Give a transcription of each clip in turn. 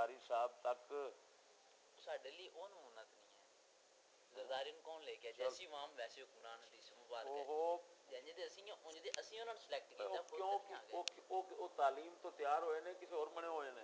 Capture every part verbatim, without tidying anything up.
ਜ਼ਰਦਾਰੀ ਸਾਹਿਬ ਤੱਕ ਸਾਡੇ ਲਈ ਉਹ ਨਮੂਨਾ ਤਾਂ ਨਹੀਂ ਹੈ। ਜ਼ਰਦਾਰੀ ਨੂੰ ਕੌਣ ਲੈ ਕੇ ਜੈਸੀ ਇਮਾਮ ਵੈਸੇ ਹੁਕਮਰਾਨ ਹਦੀਸ ਮੁਬਾਰਕ ਹੈ। ਉਹ ਜਿੰਜ ਦੇ ਅਸੀਂ ਉਂਝ ਦੇ ਅਸੀਂ ਉਹਨਾਂ ਨੂੰ ਸਿਲੈਕਟ ਕੀਤਾ। ਕਿਉਂਕਿ ਉਹ ਉਹ ਉਹ ਤਾਲੀਮ ਤੋਂ ਤਿਆਰ ਹੋਏ ਨੇ, ਕਿਸੇ ਹੋਰ ਬਣੇ ਹੋਏ ਨੇ।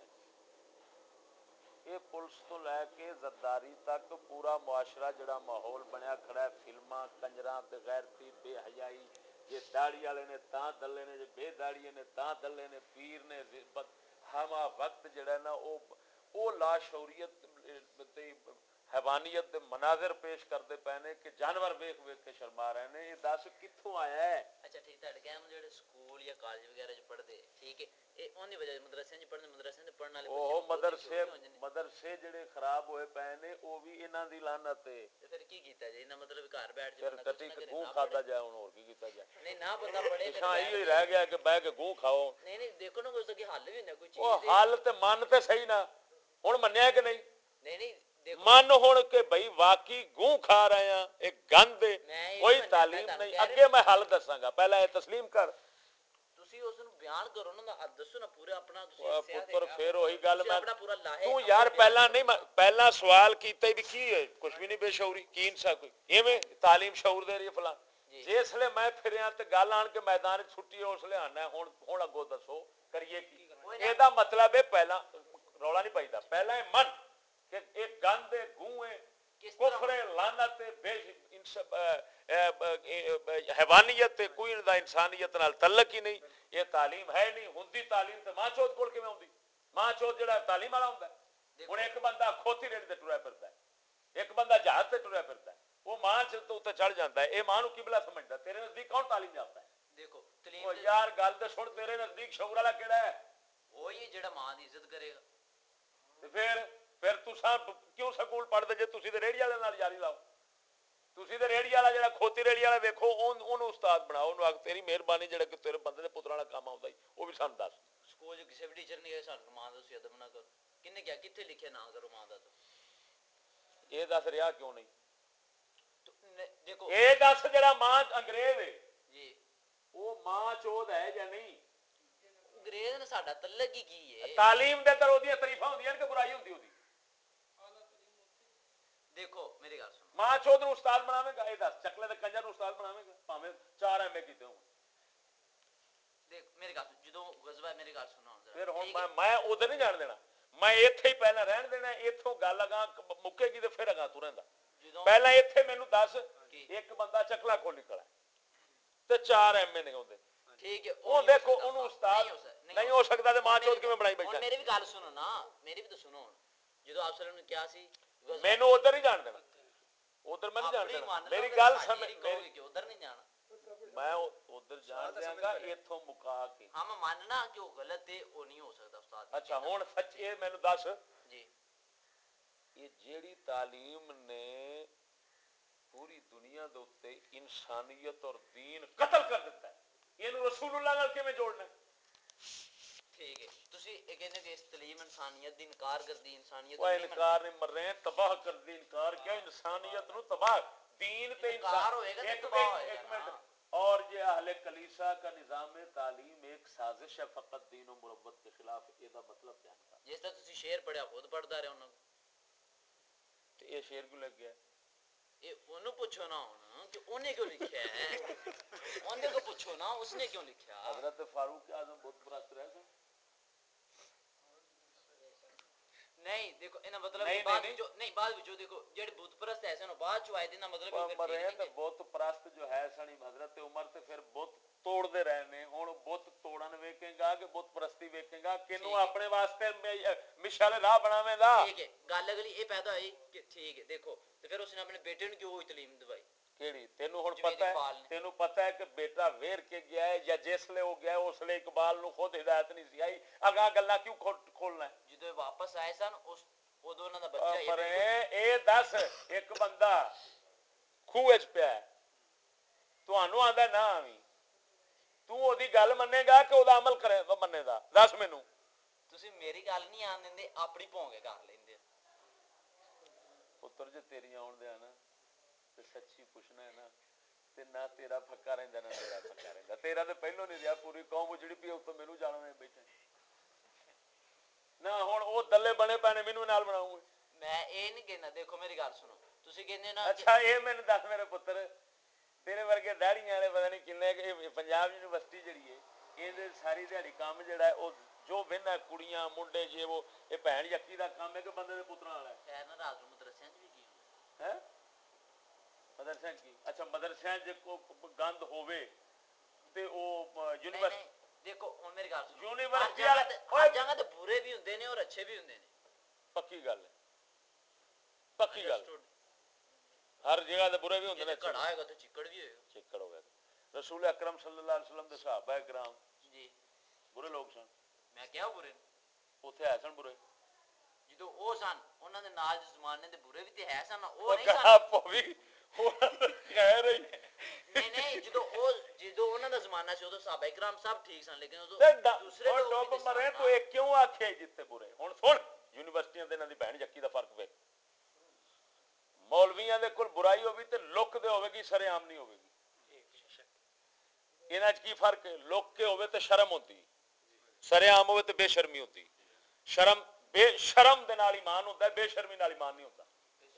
ਇਹ ਪੁਲਿਸ ਤੋਂ ਲੈ ਕੇ ਜ਼ਰਦਾਰੀ ਤੱਕ ਪੂਰਾ ਮੁਆਸ਼ਰਾ ਜਿਹੜਾ ਮਾਹੌਲ ਬਣਿਆ ਖੜਾ, ਫਿਲਮਾਂ, ਕੰਜਰਾਂ, ਬੇਗੈਰਤੀ, ਬੇਹਯਾਈ, ਜੇ ਦਾੜੀ ਵਾਲੇ ਨੇ ਤਾਂ ਦੱਲੇ ਨੇ, ਜੇ ਬੇਦਾੜੀਏ ਨੇ ਤਾਂ ਦੱਲੇ ਨੇ, ਪੀਰ ਨੇ ਹਮਾ ਵਕਤ ਜਿਹੜਾ ਨਾ ਉਹ ਉਹ ਲਾਸ਼ੌਰੀਅਤ ਤੇ हैवानियत ਦੇ ਮਨਾਜ਼ਰ ਪੇਸ਼ ਕਰਦੇ ਪਏ ਨੇ ਕਿ ਜਾਨਵਰ ਵੇਖ ਵੇਖ ਕੇ ਸ਼ਰਮਾ ਰਹੇ ਨੇ। ਇਹ ਦੱਸ ਕਿੱਥੋਂ ਆਇਆ ਹੈ? ਅੱਛਾ ਠੀਕ, ਤੁਹਾਡੇ ਕਹਿਣ ਜਿਹੜੇ ਸਕੂਲ ਜਾਂ ਕਾਲਜ ਵਗੈਰਾ 'ਚ ਪੜ੍ਹਦੇ, ਠੀਕ ਹੈ, ਇਹ ਉਹਦੀ ਵਜ੍ਹਾ ਮਦਰਸਿਆਂ 'ਚ ਪੜ੍ਹਦੇ, ਮਦਰਸਿਆਂ 'ਚ ਪੜ੍ਹਨ ਵਾਲੇ ਉਹ ਮਦਰਸੇ ਮਦਰਸੇ ਜਿਹੜੇ ਖਰਾਬ ਹੋਏ ਪਏ ਨੇ ਉਹ ਵੀ ਇਹਨਾਂ ਦੀ ਲਾਨਤ ਹੈ। ਤੇ ਫਿਰ ਕੀ ਕੀਤਾ ਜਾਏ? ਇਹਦਾ ਮਤਲਬ ਘਰ ਬੈਠ ਫਿਰ ਕੱਟੀ ਗੂੰ ਖਾਦਾ ਜਾਏ, ਹੁਣ ਹੋਰ ਕੀ ਕੀਤਾ ਜਾਏ? ਨਹੀਂ ਨਾ ਬੰਦਾ ਪੜ੍ਹੇ ਫਿਰ ਇਹੋ ਹੀ ਰਹਿ ਗਿਆ ਕਿ ਬਹਿ ਕੇ ਗੂੰ ਖਾਓ। ਨਹੀਂ ਨਹੀਂ ਦੇਖੋ ਨਾ ਕੋਈ ਅੱਗੇ ਹੱਲ ਵੀ ਹੁੰਦਾ ਕੋਈ ਚੀਜ਼। ਉਹ ਹੱਲ ਤੇ ਮੰਨ ਤੇ ਸਹੀ ਨਾ, ਹੁਣ ਮੰਨਿਆ ਕਿ ਨਹੀਂ? ਨਹੀਂ ਨਹੀਂ ਮੰਨ ਹੁਣ ਕਿ ਬਈ ਵਾਕਈ ਗੂੰ ਖਾ ਰਹੇ ਆ, ਇਹ ਗੰਦ ਕੋਈ ਤਾਲੀਮ ਨਹੀਂ। ਅੱਗੇ ਮੈਂ ਹੱਲ ਦੱਸਾਂਗਾ, ਪਹਿਲਾਂ ਇਹ ਤਸਲੀਮ ਕਰ। ਤੁਸੀਂ ਉਸ ਨੂੰ ਬਿਆਨ ਕਰੋ ਨਾ, ਦੱਸੋ ਨਾ ਪੂਰਾ ਆਪਣਾ। ਪੁੱਤਰ ਫਿਰ ਉਹੀ ਗੱਲ ਮੈਂ ਪੂਰਾ ਲਾਹੇ ਤੂੰ ਯਾਰ ਪਹਿਲਾਂ ਨਹੀਂ ਪਹਿਲਾਂ ਸਵਾਲ ਕੀਤਾ ਵੀ ਕੀ ਹੈ? ਕੁਛ ਵੀ ਨਹੀਂ ਬੇਸ਼ਊਰੀ ਕੀ ਇਨਸਾ ਕੋਈ ਇਵੇਂ ਤਾਲੀਮ ਸ਼ਊਰ ਦੇ ਰਹੀ ਫਲਾਂ। ਜਿਸਲੇ ਮੈਂ ਫਿਰਿਆ ਤੇ ਗੱਲ ਆਣ ਕੇ ਮੈਦਾਨ 'ਚ ਛੁੱਟੀ ਉਸ ਲਿਆ ਆਣਾ। ਹੁਣ ਹੁਣ ਅੱਗੋਂ ਦੱਸੋ ਕਰੀਏ ਕੀ? ਇਹਦਾ ਮਤਲਬ ਇਹ ਪਹਿਲਾਂ ਰੌਲਾ ਨਹੀਂ ਪਾਈਦਾ, ਪਹਿਲਾਂ ਇਹ ਮੰਨ ਕਿ ਇਹ ਗੰਦ ਹੈ, ਗੂੰ ਹੈ, ਕੁਫਰ ਹੈ, ਲਾਨਤ ਹੈ, हैवानियत है, कोई इनका इंसानियत नाल तल्लक ही नहीं। ये तालीम है नहीं। हुंदी तालीम तो मां चौथ कोल किवें आउंदी? मां चौथ जिहड़ा तालीम वाला हुंदा है। हुण एक बंदा खोती रेड़ ते टुरिया फिरदा है, एक बंदा जहाज ते टुरिया फिरदा है, वो मां च तो उत्ते चढ़ जांदा है। ये मां नूं किबला समझदा? तेरे नजदीक कौन तालीम याफ्ता है? देखो ओ यार गल ते सुन, तेरे नजदीक शऊर वाला किहड़ा है? वही जिहड़ा मां दी इज्जत करेगा। ते फिर फिर तुसां क्यों स्कूल पढ़दे जे तुसीं ते रेहड़ी वाले नाल यारी लाओ? ਤੁਸੀਂ ਤੇ ਰੇੜੀ ਵਾਲਾ ਜਿਹੜਾ ਖੋਤੀ ਰੇੜੀ ਵਾਲਾ ਵੇਖੋ ਉਹਨੂੰ ਉਸਤਾਦ ਬਣਾਓ, ਉਹਨੂੰ ਆਖ ਤੇਰੀ ਮਿਹਰਬਾਨੀ ਜਿਹੜਾ ਕਿ ਤੇਰੇ ਬੰਦੇ ਦੇ ਪੁੱਤਰਾਂ ਵਾਲਾ ਕੰਮ ਆਉਂਦਾ ਉਹ ਵੀ ਸਾਨੂੰ ਦੱਸ। ਸਕੂਲ 'ਚ ਕਿਸੇ ਵੀ ਟੀਚਰ ਨੇ ਸਾਨੂੰ ਮਾਂ ਦਾ ਤੁਸੀਂ ਅਦਬ ਨਾ ਕਰੋ, ਕਿਹਨੇ ਕਿਹਾ? ਕਿੱਥੇ ਲਿਖਿਆ ਨਾ ਕਰੋ ਮਾਂ ਦਾ? ਇਹ ਦੱਸ ਰਿਹਾ ਕਿਉਂ ਨਹੀਂ? ਦੇਖੋ ਇਹ ਦੱਸ ਜਿਹੜਾ ਮਾਂ ਅੰਗਰੇਜ਼ ਹੈ ਜੀ, ਉਹ ਮਾਂ ਚੋਦ ਹੈ ਜਾਂ ਨਹੀਂ? ਅੰਗਰੇਜ਼ ਨਾਲ ਸਾਡਾ ਤਲਕ ਹੀ ਕੀ ਹੈ? ਤਾਲੀਮ ਦੇ ਅੰਦਰ ਉਹਦੀਆਂ ਤਾਰੀਫਾਂ ਹੁੰਦੀਆਂ ਕਿ ਬੁਰਾਈ ਹੁੰਦੀ ਉਹਦੀ? ਦੇਖੋ ਮੇਰੀ ਗੱਲ ਸੁਣੋ, ਮਾਂ ਚੋਦ ਨੂੰ ਉਸਤਾਦ ਬਣਾਵੇਗਾ? ਇਹ ਦੱਸ ਚਕਲੇ ਦੇ ਕੰਜਰ ਨੂੰ ਉਸਤਾਦ ਬਣਾਵੇਗਾ ਭਾਵੇਂ ਚਾਰ ਐਮ ਏ ਕੀਤੇ ਹੋਣ? ਦੇਖ ਮੇਰੀ ਗੱਲ ਜਦੋਂ ਗਜ਼ਵਾ, ਮੇਰੀ ਗੱਲ ਸੁਣੋ ਫਿਰ ਹੁਣ ਮੈਂ ਮੈਂ ਉਧਰ ਨਹੀਂ ਜਾਣ ਦੇਣਾ, ਮੈਂ ਇੱਥੇ ਹੀ ਪਹਿਲਾਂ ਰਹਿਣ ਦੇਣਾ। ਇੱਥੋਂ ਗੱਲ ਅਗਾਂ ਮੁੱਕੇਗੀ ਤੇ ਫਿਰ ਅਗਾਂ ਤੁਰਨ ਦਾ। ਪਹਿਲਾਂ ਇੱਥੇ ਮੈਨੂੰ ਦੱਸ, ਇੱਕ ਬੰਦਾ ਚਕਲਾ ਖੋਲ ਨਿਕਲਾ ਤੇ ਚਾਰ ਐਮ ਏ ਨੇ ਉਹਦੇ, ਠੀਕ ਹੈ, ਉਹ ਦੇਖੋ ਉਹਨੂੰ ਉਸਤਾਦ ਨਹੀਂ ਹੋ ਸਕਦਾ ਤੇ ਮਾਂ ਚੋਦ ਕਿਵੇਂ ਬਣਾਈ ਬੈਠਾ? ਮੇਰੀ ਵੀ ਗੱਲ ਸੁਣੋ ਨਾ, ਮੇਰੀ ਵੀ ਤਾਂ ਸੁਣੋ। ਜਦੋਂ ਆਪ ਸਰ ਨੇ ਕਿਹਾ ਸੀ ਮੈਨੂੰ ਉਧਰ ਨਹੀਂ ਜਾਣ ਦੇਣਾ, ਉਧਰ ਮੈਂ ਨਹੀਂ ਜਾਣ ਦੇਣਾ। ਮੇਰੀ ਗੱਲ ਸਮਝ, ਉਧਰ ਨਹੀਂ ਜਾਣਾ, ਮੈਂ ਉਧਰ ਜਾਣ ਦਿਆਂਗਾ ਇੱਥੋਂ ਮੁਕਾ ਕੇ। ਹਾਂ ਮੈਂ ਮੰਨਣਾ ਕਿ ਉਹ ਗਲਤ ਹੈ, ਉਹ ਨਹੀਂ ਹੋ ਸਕਦਾ ਉਸਤਾਦ। ਅੱਛਾ ਹੁਣ ਸੱਚ ਇਹ ਮੈਨੂੰ ਦੱਸ ਜੀ, ਇਹ ਜਿਹੜੀ ਤਾਲੀਮ ਨੇ ਪੂਰੀ ਦੁਨੀਆ ਦੇ ਉੱਤੇ ਇਨਸਾਨੀਅਤ ਔਰ ਦੀਨ ਕਤਲ ਕਰ ਦਿੱਤਾ ਹੈ, ਇਹਨੂੰ ਰਸੂਲੁल्लाह ਨਾਲ ਕਿਵੇਂ ਜੋੜਨਾ? ਠੀਕ ਹੈ, ਤੁਸੀਂ ਇਹ ਕਹਿੰਦੇ ਕਿ ਇਸ ਤਾਲੀਮ ਇਨਸਾਨੀਅਤ ਦੀ ਇਨਕਾਰ ਕਰਦੀ, ਇਨਸਾਨੀਅਤ ਦਾ ਇਨਕਾਰ ਨਹੀਂ, ਮਰ ਰਹੇ ਤਬਾਹ ਕਰਦੀ। ਇਨਕਾਰ ਕਿਆ? ਇਨਸਾਨੀਅਤ ਨੂੰ ਤਬਾਹ। दीन पे इनकार होएगा तो तबाह होएगा। एक मिनट और ये अहले कलीसा का निजाम तालीम एक साजिश है फकत दीन और मुरब्बत के खिलाफ। ਇਹਦਾ ਮਤਲਬ क्या है? ਜਿਸ ਤਰ੍ਹਾਂ ਤੁਸੀਂ ਸ਼ੇਰ ਪੜਿਆ ਖੁਦ ਪੜਦਾ ਰਿਹਾ ਉਹਨਾਂ ਤੇ ਇਹ ਸ਼ੇਰ ਕਿਉਂ ਲੱਗ ਗਿਆ? ਇਹ ਉਹਨੂੰ ਪੁੱਛੋ ਨਾ ਹੁਣ ਕਿ ਉਹਨੇ ਕਿਉਂ ਲਿਖਿਆ ਹੈ, ਉਹਨੇ ਕੋ ਪੁੱਛੋ ਨਾ ਉਸਨੇ ਕਿਉਂ ਲਿਖਿਆ। हजरत फारूक आजम बुत परस्त रहे थे? नहीं देखो इना मतलब नहीं, बाद नहीं, नहीं बाद विचो देखो जेडे बुत परस्त ऐसे ना बाद चो आए दिन मतलब मरे ते बुत परस्त जो है सनी हजरत उमर ते फिर बुत तोड़दे रहे ने। हुण बुत तोड़न वेखेगा कि बुत परस्ती वेखेगा, किनु अपने वास्ते मिशाल राह बनावेगा? ठीक है, गल अगली ये पैदा हुई कि ठीक है देखो ते फिर उसने अपने बेटे ਨੂੰ ਕਿਉਂ ਤਾਲੀਮ ਦਿਵਾਈ? ਕਿਹੜੀ ਤੈਨੂੰ ਹੁਣ ਪਤਾ ਹੈ? ਤੈਨੂੰ ਪਤਾ ਹੈ ਕਿ ਬੇਟਾ ਵੇਰ ਕੇ ਗਿਆ ਹੈ ਜਾਂ ਜਿਸਲੇ ਉਹ ਗਿਆ ਉਸਲੇ ਇਕਬਾਲ ਨੂੰ ਖੁਦ ਹਿਦਾਇਤ ਨਹੀਂ ਸੀ ਆਈ, ਅਗਾ ਗੱਲਾਂ ਕਿਉਂ ਖੋਲਣਾ? ਜਦੋਂ ਵਾਪਸ ਆਏ ਸਨ ਉਸ ਉਦੋਂ ਉਹਨਾਂ ਦਾ ਬੱਚਾ ਹੀ ਪਰ ਇਹ ਦੱਸ ਇੱਕ ਬੰਦਾ ਖੂਹ ਵਿੱਚ ਪਿਆ ਤੁਹਾਨੂੰ ਆਂਦਾ ਨਾ ਆਵੀਂ, ਤੂੰ ਉਹਦੀ ਗੱਲ ਮੰਨੇਗਾ ਕਿ ਉਹਦਾ ਅਮਲ ਕਰੇ ਮੰਨੇਗਾ? ਦੱਸ ਮੈਨੂੰ। ਤੁਸੀਂ ਮੇਰੀ ਗੱਲ ਨਹੀਂ ਆਣ ਦਿੰਦੇ, ਆਪਣੀ ਭੌਂਗੇ ਕਰ ਲੈਂਦੇ ਪੁੱਤਰ। ਜੇ ਤੇਰੀ ਆਉਣ ਦਿਆ ਨਾ ਤੇ ਸੱਚੀ ਪੁੱਛਣਾ ਹੈ ਨਾ ਤੇ ਨਾ ਤੇਰਾ ਫੱਕਾ ਰਹਿੰਦਾ ਨਾ ਮੇਰਾ ਫੱਕਾ ਰਹਿੰਦਾ। ਤੇਰਾ ਤੇ ਪਹਿਲੋਂ ਨਹੀਂ ਰਿਹਾ, ਪੂਰੀ ਕੌਮ ਉਜੜੀ ਪਈ ਉੱਤੋਂ ਮੈਨੂੰ ਜਾਣਵੇਂ ਬੈਠੇ ਨਾ। ਹੁਣ ਉਹ ਦੱਲੇ ਬਣੇ ਪਏ ਨੇ ਨਾ ਦੇਖੋ ਮੇਰੀ ਗੱਲ ਸੁਣੋ ਤੁਸੀਂ ਕਹਿੰਦੇ ਨਾ ਅੱਛਾ ਇਹ ਮੈਨੂੰ ਦੱਸ ਮੇਰੇ ਪੁੱਤਰ ਤੇਰੇ ਵਰਗੇ ਦਾੜੀਆਂ ਵਾਲੇ ਪਤਾ ਨਹੀਂ ਕਿੰਨੇ ਕਿ ਪੰਜਾਬ ਯੂਨੀਵਰਸਿਟੀ ਜਿਹੜੀ ਹੈ ਇਹਦੇ ਸਾਰੀ ਦਿਹਾੜੀ ਕੰਮ ਜਿਹੜਾ ਹੈ ਉਹ ਜੋ ਵਿਹਨਾ ਕੁੜੀਆਂ ਮੁੰਡੇ ਜੇ ਉਹ ਇਹ ਭੈਣ ਯੱਕੀ ਦਾ ਕੰਮ ਹੈ ਕਿ ਬੰਦੇ ਦੇ ਪੁੱਤਰਾਂ ਵਾਲਾ ਹੈ ਨਾ ਰਾਤ ਨੂੰ ਮਦਰਸਿਆਂ 'ਚ ਵੀ ਕੀ ਹੁੰਦਾ ਹੈ ਮਦਰਸਿਆਂ ਕੀ ਅੱਛਾ ਮਦਰਸਿਆਂ 'ਚ ਗੰਦ ਹੋਵੇ ਤੇ ਉਹ ਯੂਨੀਵਰਸਿਟੀ ਦੇਖੋ ਹੁਣ ਮੇਰੀ ਗੱਲ ਸੁਣੋ ਯੂਨੀਵਰਸਿਟੀ ਵਾਲੇ ਹਰ ਜਗ੍ਹਾ ਤੇ ਬੁਰੇ ਵੀ ਹੁੰਦੇ ਨੇ ਔਰ ਅੱਛੇ ਵੀ ਹੁੰਦੇ ਨੇ ਪੱਕੀ ਗੱਲ ਹੈ ਪੱਕੀ ਗੱਲ ਹਰ ਜਗ੍ਹਾ ਤੇ ਬੁਰੇ ਵੀ ਹੁੰਦੇ ਨੇ ਘੜਾ ਹੋਏਗਾ ਤੇ ਚਿੱਕੜ ਵੀ ਹੋਏਗਾ ਚਿੱਕੜ ਹੋਏਗਾ ਰਸੂਲ ਅਕਰਮ ਸੱਲੱਲਾਹੁ ਅਲੈਹਿ ਵਸੱਲਮ ਦੇ ਸਹਾਬਾ ਇਕਰਾਮ ਜੀ ਬੁਰੇ ਲੋਕ ਸਨ ਮੈਂ ਕਿਹਾ ਬੁਰੇ ਉੱਥੇ ਹੈ ਸਨ ਬੁਰੇ ਜਦੋਂ ਉਹ ਸਨ ਉਹਨਾਂ ਦੇ ਨਾਲ ਦੇ ਜ਼ਮਾਨੇ ਦੇ ਬੁਰੇ ਵੀ ਤੇ ਹੈ ਸਨ ਉਹ ਨਹੀਂ ਸਨ ਖੈਰ ਹੀ ਨਹੀਂ ਨਹੀਂ ਜਦੋਂ ਉਹ ਜਦੋਂ ਉਹਨਾਂ ਦਾ ਜ਼ਮਾਨਾ ਸੀ ਉਦੋਂ ਸਹਾਬਾ ਇਕਰਾਮ ਸਭ ਠੀਕ ਸਨ ਲੇਕਿਨ ਉਦੋਂ ਦੂਸਰੇ ਲੋਕ ਡੁੱਬ ਮਰੇ ਤੂੰ ਇਹ ਕਿਉਂ ਆਖਿਆ ਜਿੱਥੇ ਬੁਰੇ ਹੁਣ ਸੁਣ ਯੂਨੀਵਰਸਿਟੀਆਂ ਦੇ ਇਹਨਾਂ ਦੀ ਭੈਣ ਜੱਕੀ ਦਾ ਫਰਕ ਵੇਖ ਮੌਲਵੀਆਂ ਦੇ ਕੋਲ ਬੁਰਾਈ ਹੋਵੇ ਤੇ ਲੁੱਕ ਦੇ ਹੋਵੇਗੀ ਸ਼ਰੇਆਮ ਨਹੀਂ ਹੋਵੇਗੀ ਇਹਨਾਂ 'ਚ ਕੀ ਫਰਕ ਹੈ ਲੁੱਕ ਕੇ ਹੋਵੇ ਤੇ ਸ਼ਰਮ ਹੁੰਦੀ ਸ਼ਰੇਆਮ ਹੋਵੇ ਤੇ ਬੇਸ਼ਰਮੀ ਹੁੰਦੀ ਸ਼ਰਮ ਬੇਸ਼ਰਮ ਦੇ ਨਾਲ ਈਮਾਨ ਹੁੰਦਾ ਬੇਸ਼ਰਮੀ ਨਾਲ ਈਮਾਨ ਨਹੀਂ ਹੁੰਦਾ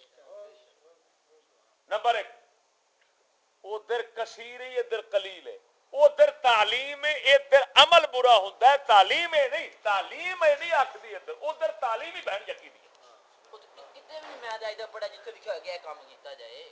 ਨੰਬਰ ਇੱਕ ਉਧਰ ਕਸੀਰ ਹੈ ਇਧਰ ਕਲੀਲ ਹੈ ਉਧਰ ਤਾਲੀਮ ਹੈ ਇਧਰ ਅਮਲ ਬੁਰਾ ਹੁੰਦਾ ਹੈ ਤਾਲੀਮ ਹੈ ਨਹੀਂ ਤਾਲੀਮ ਹੈ ਨਹੀਂ ਆਖਦੀ ਇਧਰ ਉਧਰ ਤਾਲੀਮ ਹੀ ਭੈਣ ਜੱਕੀ ਦੀ ਕਿਤੇ ਵੀ ਮੈਂ ਜਾਈਦਾ ਪੜਾ ਜਿੱਥੇ ਲਿਖਿਆ ਗਿਆ ਕੰਮ ਕੀਤਾ ਜਾਏ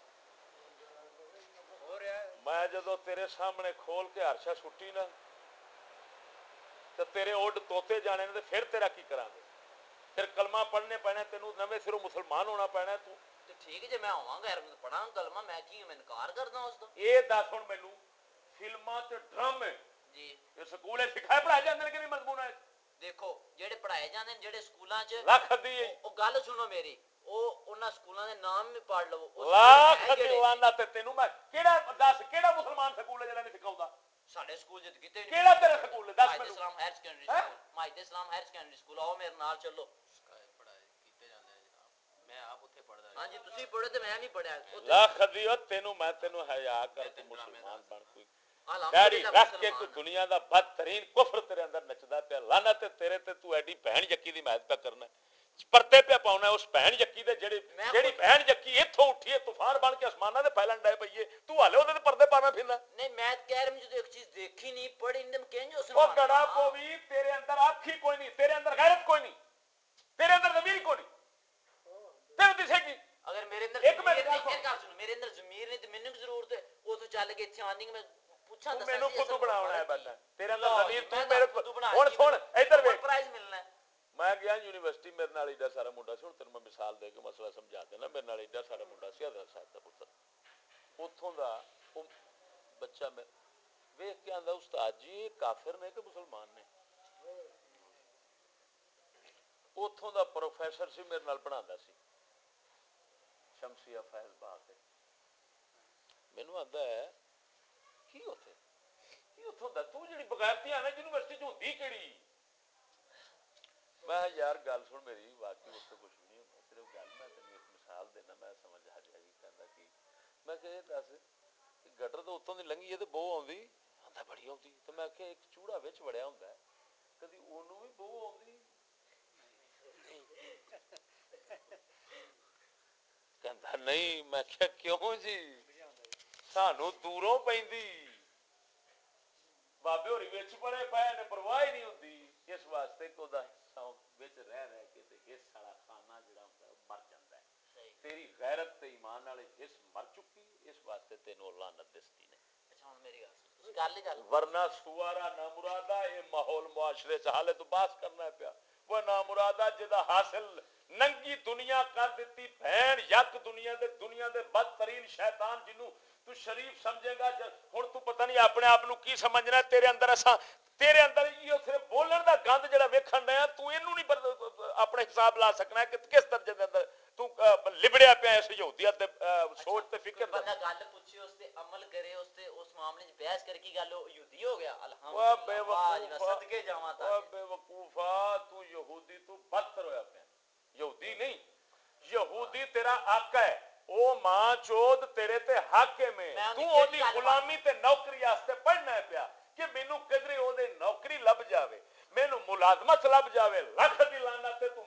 ਹੋ ਰਿਹਾ ਮੈਂ ਜਦੋਂ ਤੇਰੇ ਸਾਹਮਣੇ ਖੋਲ ਕੇ ਹਰਸ਼ਾ ਛੁੱਟੀ ਨਾ ਤੇ ਤੇਰੇ ਉੱਡ ਤੋਤੇ ਜਾਣੇ ਨੇ ਤੇ ਫਿਰ ਤੇਰਾ ਕੀ ਕਰਾਂਗੇ ਫਿਰ ਕਲਮਾ ਪੜ੍ਹਨੇ ਪੈਣਾ ਤੈਨੂੰ ਨਵੇਂ ਸਿਰੋਂ ਮੁਸਲਮਾਨ ਹੋਣਾ ਪੈਣਾ ਤੂੰ ਤੇ ਠੀਕ ਜੇ ਮੈਂ ਹੋਵਾਂਗਾ ਯਾਰ ਪੜਾਂ ਕਲਮਾ ਮੈਂ ਕੀ ਮੈਂ ਇਨਕਾਰ ਕਰਦਾ ਉਸ ਤੋਂ ਇਹ ਦੱਸ ਹੁਣ ਮੈਨੂੰ ਫਿਲਮਾਂ ਤੇ ਡਰਾਮੇ ਜੀ ਇਹ ਸਕੂਲੇ ਸਿਖਾਏ ਪੜਾਏ ਜਾਂਦੇ ਨੇ ਕਿ ਨਹੀਂ ਮਜ਼ਮੂਨ ਹੈ ਦੇਖੋ ਜਿਹੜੇ ਪੜਾਏ ਜਾਂਦੇ ਨੇ ਜਿਹੜੇ ਸਕੂਲਾਂ 'ਚ ਲੱਖ ਦੀ ਉਹ ਗੱਲ ਸੁਣੋ ਮੇਰੀ ਉਹ ਉਹਨਾਂ ਸਕੂਲਾਂ ਦੇ ਨਾਮ ਵੀ ਪੜ ਲਵੋ ਲੱਖ ਦੀਵਾਨਾ ਤੇ ਤੈਨੂੰ ਮੈਂ ਕਿਹੜਾ ਦੱਸ ਕਿਹੜਾ ਮੁਸਲਮਾਨ ਸਕੂਲ ਹੈ ਜਿਹੜਾ ਨਹੀਂ ਸਿਖਾਉਂਦਾ ਸਾਡੇ ਸਕੂਲ ਜਿੱਤ ਕਿਤੇ ਕਿਹੜਾ ਤੇਰਾ ਸਕੂਲ ਦੱਸ ਮੈਨੂੰ Islam higher secondary school Mahad Islam higher secondary school ਆਓ ਮੇਰੇ ਨਾਲ ਚੱਲੋ ਪੜਾਈ ਕੀਤੇ ਜਾਂਦੇ ਆ ਜਨਾਬ ਮੈਂ ਆਪ ਉੱਥੇ ਪੜਦਾ ਹਾਂਜੀ ਤੁਸੀਂ ਪੜ੍ਹੇ ਤੇ ਮੈਂ ਨਹੀਂ ਪੜਿਆ ਲੱਖ ਦੀ ਉਹ ਤੈਨੂੰ ਮੈਂ ਤੈਨੂੰ ਹਯਾ ਕਰ ਤੂੰ ਮੁਸਲਮਾਨ ਬਣ ਕੋਈ ਡੈਡੀ ਰੱਖ ਕੇ ਕੋਈ ਦੁਨੀਆ ਦਾ ਬਦਤਰੀਨ ਕੁਫਰ ਤੇਰੇ ਅੰਦਰ ਨੱਚਦਾ ਪਿਆ ਲਾਨਤ ਤੇਰੇ ਤੇ ਤੂੰ ਐਡੀ ਭੈਣ ਜੱਕੀ ਦੀ ਮਦਦ ਕਰਨਾ ਪਰਤੇ ਪਿਆ ਪਾਉਣਾ ਉਸ ਭੈਣ ਜੱਕੀ ਦੇ ਜਿਹੜੀ ਜਿਹੜੀ ਭੈਣ ਜੱਕੀ ਇੱਥੋਂ ਉੱਠੀ ਹੈ ਤੂਫਾਨ ਬਣ ਕੇ ਅਸਮਾਨਾਂ ਦੇ ਫੈਲਣ ਡਏ ਪਈਏ ਤੂੰ ਹਾਲੇ ਉਹਦੇ ਤੇ ਪਰਦੇ ਪਾਣਾ ਫਿਰਨਾ ਨਹੀਂ ਮੈਂ ਕਹਿ ਰਿਹਾ ਜਦੋਂ ਇੱਕ ਚੀਜ਼ ਦੇਖੀ ਨਹੀਂ ਪੜ੍ਹੀ ਨਹੀਂ ਕਿੰਜ ਉਸ ਉਹ ਗੜਾ ਪੋਵੀ ਤੇਰੇ ਅੰਦਰ ਆਖੀ ਕੋਈ ਨਹੀਂ ਤੇਰੇ ਅੰਦਰ ਗੈਰਤ ਕੋਈ ਨਹੀਂ ਤੇਰੇ ਅੰਦਰ ਜ਼ਮੀਰ ਕੋਈ ਨਹੀਂ ਤੈਨੂੰ ਦਿਸੇਗੀ ਅਗਰ ਮੇਰੇ ਅੰਦਰ ਇੱਕ ਮਿੰਟ ਗੱਲ ਸੁਣ ਮੇਰੇ ਅੰਦਰ ਜ਼ਮੀਰ ਨਹੀਂ ਤੇ ਮੈਨੂੰ ਜ਼ਰੂਰਤ ਹੈ ਉਥੋਂ ਚੱਲ ਕੇ ਇੱਥੇ ਆਂਦੀ ਮੈਂ ਪੁੱਛਾਂ ਤੂੰ ਮੈਨੂੰ ਖੁਦ ਬਣਾਉਣਾ ਹੈ ਬੇਟਾ ਤੇਰੇ ਅੰਦਰ ਜ਼ਮੀਰ ਤੂੰ ਮੇਰੇ ਹੁਣ ਸੁਣ ਇੱਧਰ ਵੇਖ ਪ੍ਰਾਈਜ਼ ਮਿਲਣਾ ਮੈਂ ਗਿਆ ਯੂਨੀਵਰਸਿਟੀ ਮੇਰੇ ਨਾਲ ਏਡਾ ਸਾਰਾ ਮੁੰਡਾ ਸੀ ਹੁਣ ਤੈਨੂੰ ਮੈਂ ਮਿਸਾਲ ਦੇ ਕੇ ਮਸਲਾ ਸਮਝਾ ਦੇਣਾ ਮੇਰੇ ਨਾਲ ਏਡਾ ਸਾਰਾ ਮੁੰਡਾ ਸੀ ਹਜ਼ਰਤ ਸਾਹਿਬ ਦਾ ਪੁੱਤਰ ਉੱਥੋਂ ਦਾ ਉਹ ਬੱਚਾ ਮੈਂ ਵੇਖ ਕੇ ਆਂਦਾ ਉਸਤਾਦ ਜੀ ਇਹ ਕਾਫਿਰ ਨੇ ਕਿ ਮੁਸਲਮਾਨ ਨੇ ਉੱਥੋਂ ਦਾ ਪ੍ਰੋਫੈਸਰ ਸੀ ਮੇਰੇ ਨਾਲ ਪੜ੍ਹਾਉਂਦਾ ਸੀ ਸ਼ਮਸੀਆ ਫੈਜ਼ ਬਾਗ ਤੇ ਮੈਨੂੰ ਆਂਦਾ ਹੈ ਕੀ ਉੱਥੇ ਕੀ ਉੱਥੋਂ ਦਾ ਤੂੰ ਜਿਹੜੀ ਬਗੈਰਤੀਆਂ ਨੇ ਯੂਨੀਵਰਸਿਟੀ ਚ ਹੁੰਦੀ ਕਿਹੜੀ ਮੈਂ ਯਾਰ ਗੱਲ ਸੁਣ ਮੇਰੀ ਵਾਕਈ ਉੱਥੇ ਕੁਛ ਵੀ ਨਹੀਂ ਹੁੰਦਾ ਸਿਰਫ ਗੱਲ ਮੈਂ ਤੈਨੂੰ ਇੱਕ ਮਿਸਾਲ ਦੇਣਾ ਮੈਂ ਸਮਝ ਆ ਜਾਏਗੀ ਕਹਿੰਦਾ ਕੀ ਮੈਂ ਕਿਹਾ ਇਹ ਦੱਸ ਗਟਰ ਤੋਂ ਉੱਤੋਂ ਦੀ ਲੰਘੀ ਹੈ ਤੇ ਬੋਹ ਆਉਂਦੀ ਆਂਦਾ ਬੜੀ ਆਉਂਦੀ ਤੇ ਮੈਂ ਕਿਹਾ ਇੱਕ ਚੂੜਾ ਵਿੱਚ ਵੜਿਆ ਹੁੰਦਾ ਕਦੀ ਉਹਨੂੰ ਵੀ ਬੋਹ ਆਉਂਦੀ ਕਹਿੰਦਾ ਨਹੀਂ ਮੈਂ ਕਿਹਾ ਕਿਉਂ ਜੀ ਸਾਨੂੰ ਦੂਰੋਂ ਪੈਂਦੀ ਬਾਬੇ ਹੋਰੀ ਵਿੱਚ ਬੜੇ ਪਏ ਨੇ ਪਰਵਾਹ ਹੀ ਨਹੀਂ ਹੁੰਦੀ ਇਸ ਵਾਸਤੇ ਕਿ ਉਹਦਾ ਵਿੱਚ ਰਹਿ ਰਹਿ ਕੇ ਤੇ ਹਿੱਸ ਵਾਲਾ ਖਾਨਾ ਜਿਹੜਾ ਹੁੰਦਾ ਉਹ ਮਰ ਜਾਂਦਾ ਹੈ ਤੇਰੀ ਗੈਰਤ ਤੇ ਈਮਾਨ ਵਾਲੀ ਹਿੱਸ ਮਰ ਚੁੱਕੀ ਇਸ ਵਾਸਤੇ ਤੈਨੂੰ ਲਾਨਤ ਦਿਸਦੀ ਨੇ ਅੱਛਾ ਹੁਣ ਮੇਰੀ ਗੱਲ ਗੱਲ ਹੀ ਗੱਲ ਵਰਨਾ ਸੁਵਾਰਾ ਨਾ ਮੁਰਾਦਾ ਇਹ ਮਾਹੌਲ ਮੁਆਸ਼ਰੇ ਚ ਹਾਲੇ ਤੋਂ ਬਾਤ ਕਰਨਾ ਪਿਆ ਉਹ ਨਾ ਮੁਰਾਦਾ ਜਿਹਦਾ ਹਾਸਿਲ ਨੰਗੀ ਦੁਨੀਆ ਕਰ ਦਿੱਤੀ ਭੈਣ ਯੱਕ ਦੁਨੀਆ ਦੇ ਦੁਨੀਆ ਦੇ ਬਦਤਰੀਨ ਸ਼ੈਤਾਨ ਜਿਹਨੂੰ ਤੂੰ ਸ਼ਰੀਫ ਸਮਝੇਗਾ ਹੁਣ ਤੂੰ ਪਤਾ ਨਹੀਂ ਆਪਣੇ ਆਪ ਨੂੰ ਕੀ ਸਮਝਣਾ ਤੇਰੇ ਅੰਦਰ ਅਸਾਂ ਤੇਰੇ ਅੰਦਰ ਇਹ ਸਿਰਫ ਬੋਲਣ ਦਾ ਗੰਦ ਜਿਹੜਾ ਵੇਖਣ ਡਿਆ ਤੂੰ ਇਹਨੂੰ ਨਹੀਂ ਆਪਣੇ ਹਿਸਾਬ ਲਾ ਸਕਣਾ ਕਿ ਕਿਸ ਦਰਜੇ ਦੇ ਅੰਦਰ ਤੂੰ ਲਿਬੜਿਆ ਪਿਆ ਇਸ ਯਹੂਦੀਅਤ ਦੇ ਸੋਚ ਤੇ ਫਿਕਰ ਦਾ ਬੰਦਾ ਗੱਲ ਪੁੱਛੇ ਉਸ ਤੇ ਅਮਲ ਕਰੇ ਉਸ ਤੇ ਉਸ ਮਾਮਲੇ 'ਚ ਬਹਿਸ ਕਰ ਕੀ ਗੱਲ ਉਹ ਯਹੂਦੀ ਹੋ ਗਿਆ ਅਲਹਮਦੁਲਿल्लाह ਬੇਵਕੂਫ ਸਦਕੇ ਜਾਵਾਂ ਤਾਂ ਓ ਬੇਵਕੂਫਾ ਤੂੰ ਯਹੂਦੀ ਤੂੰ ਬਦਤਰ ਹੋਇਆ ਪਿਆ ਯਹੂਦੀ ਨਹੀਂ ਯਹੂਦੀ ਤੇਰਾ ਆਕਾ ਹੈ ਉਹ ਮਾਂ ਚੋਦ ਤੇਰੇ ਤੇ ਹਾਕਿਮ ਹੈ ਤੂੰ ਉਹਦੀ ਗੁਲਾਮੀ ਤੇ ਨੌਕਰੀ ਵਾਸਤੇ ਪੜ੍ਹਨਾ ਪਿਆ ਕਿ ਮੈਨੂੰ ਕਿਧਰੇ ਉਹਦੇ ਨੌਕਰੀ ਲੱਭ ਜਾਵੇ ਮੈਨੂੰ ਮੁਲਾਜ਼ਮਤ ਲੱਭ ਜਾਵੇ ਲੱਖ ਦੀ ਲਾਨਤ ਤੇ ਤੂੰ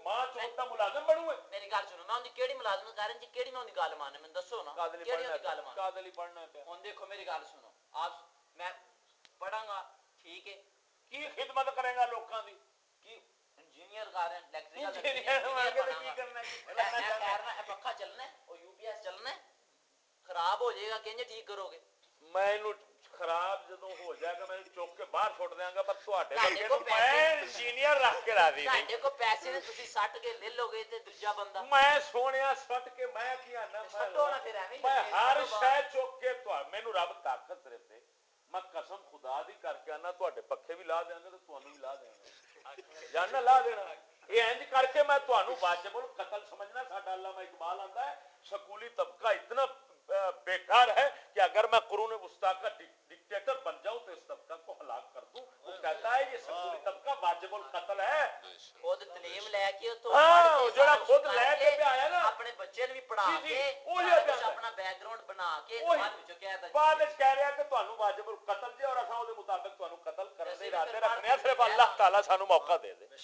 ਮਾਂ ਚੋਦ ਦਾ ਮੁਲਾਜ਼ਮ ਬਣੂਏ? ਮੇਰੀ ਗੱਲ ਸੁਣੋ, ਮੈਂ ਉਹਦੀ ਕਿਹੜੀ ਮੁਲਾਜ਼ਮ ਕਰਨ ਜੀ, ਕਿਹੜੀ ਮੈਂ ਉਹਦੀ ਗੱਲ ਮੰਨ, ਮੈਨੂੰ ਦੱਸੋ ਨਾ ਕਿਹੜੀ ਉਹਦੀ ਗੱਲ ਮੰਨ। ਕਾਦਲੀ ਪੜਨਾ ਪਿਆ। ਹੁਣ ਦੇਖੋ ਮੇਰੀ ਗੱਲ ਸੁਣੋ, ਆਪ ਮੈਂ ਪੜਾਂਗਾ ਠੀਕ ਹੈ, ਕੀ ਖਿਦਮਤ ਕਰੇਗਾ ਲੋਕਾਂ ਦੀ? ਕੀ ਇੰਜੀਨੀਅਰ ਕਰ ਰਹੇ, ਇਲੈਕਟ੍ਰੀਕਲ ਇੰਜੀਨੀਅਰ ਕੀ ਕਰਨਾ? ਇਹ ਪੱਖਾ ਚੱਲਣਾ, ਉਹ ਯੂਪੀਐਸ ਚੱਲਣਾ, ਖਰਾਬ ਹੋ ਜਾਏਗਾ ਕਿੰਜ ਠੀਕ ਕਰੋਗੇ? ਮੈਂ ਇਹਨੂੰ ਖਰਾਬ ਜਦੋਂ ਹੋ ਜਾਏਗਾ ਮੈਂ ਚੁੱਕ ਕੇ ਬਾਹਰ ਸੁੱਟ ਦਿਆਂਗਾ, ਪਰ ਤੁਹਾਡੇ ਤੁਹਾਡੇ ਕੋਲ ਮੈਂ ਇੰਜੀਨੀਅਰ ਰੱਖ ਕੇ ਰਾਜੀ ਨਹੀਂ। ਤੁਹਾਡੇ ਕੋਲ ਪੈਸੇ ਨੇ, ਤੁਸੀਂ ਸੱਟ ਕੇ ਲੈ ਲੋਗੇ ਤੇ ਦੂਜਾ ਬੰਦਾ ਮੈਂ ਸੋਹਣਿਆ ਸੱਟ ਕੇ ਮੈਂ ਕੀ ਆਣਾ, ਮੈਂ ਹਰ ਸ਼ੈ ਚੁੱਕ ਕੇ ਤੁਹਾਨੂੰ, ਮੈਨੂੰ ਰੱਬ ਤਾਕਤ ਸਿਰਫ ਦੇ, ਮੈਂ ਕਸਮ ਖੁਦਾ ਦੀ ਕਰਕੇ ਆਣਾ ਤੁਹਾਡੇ ਪੱਖੇ ਵੀ ਲਾ ਦਿਆਂਗਾ ਤੇ ਤੁਹਾਨੂੰ ਵੀ ਲਾ ਦਿਆਂਗਾ, ਜਾਨਣਾ ਲਾ ਦੇਣਾ। ਇਹ ਇੰਜ ਕਰਕੇ ਮੈਂ ਤੁਹਾਨੂੰ ਵਾਜਿਬੁਲ ਕਤਲ ਸਮਝਣਾ। ਸਾਡਾ ਅੱਲਾਮਾ ਇਕਬਾਲ ਆਂਦਾ है ਸਕੂਲੀ तबका इतना बेकार है कि अगर मैं कुरून वुस्ता का डिक्टेटर बन जाऊं तो इस तबका को हलाक कर दूं। वो कहता है ये सकूली तबका वाजिबुल कत्ल है। खुद तलीम लेके तो हाँ जो खुद लेके भी आया ना, अपने बच्चे ने भी पढ़ा के अपना बैकग्राउंड बना के बाद में कह रहा कि ਤੁਹਾਨੂੰ ਵਾਜਿਬੁਲ ਕਤਲ ਜੇ ਔਰ ਅਸਾਂ ਉਹਦੇ ਮੁਤਾਬਿਕ ਤੁਹਾਨੂੰ ਕਤਲ ਕਰਨ ਦੇ ਇਰਾਦੇ ਰੱਖਣੇ ਆ। ਸਿਰਫ ਅੱਲਾਹ ਤਾਲਾ ਸਾਨੂੰ ਮੌਕਾ ਦੇ ਦੇ।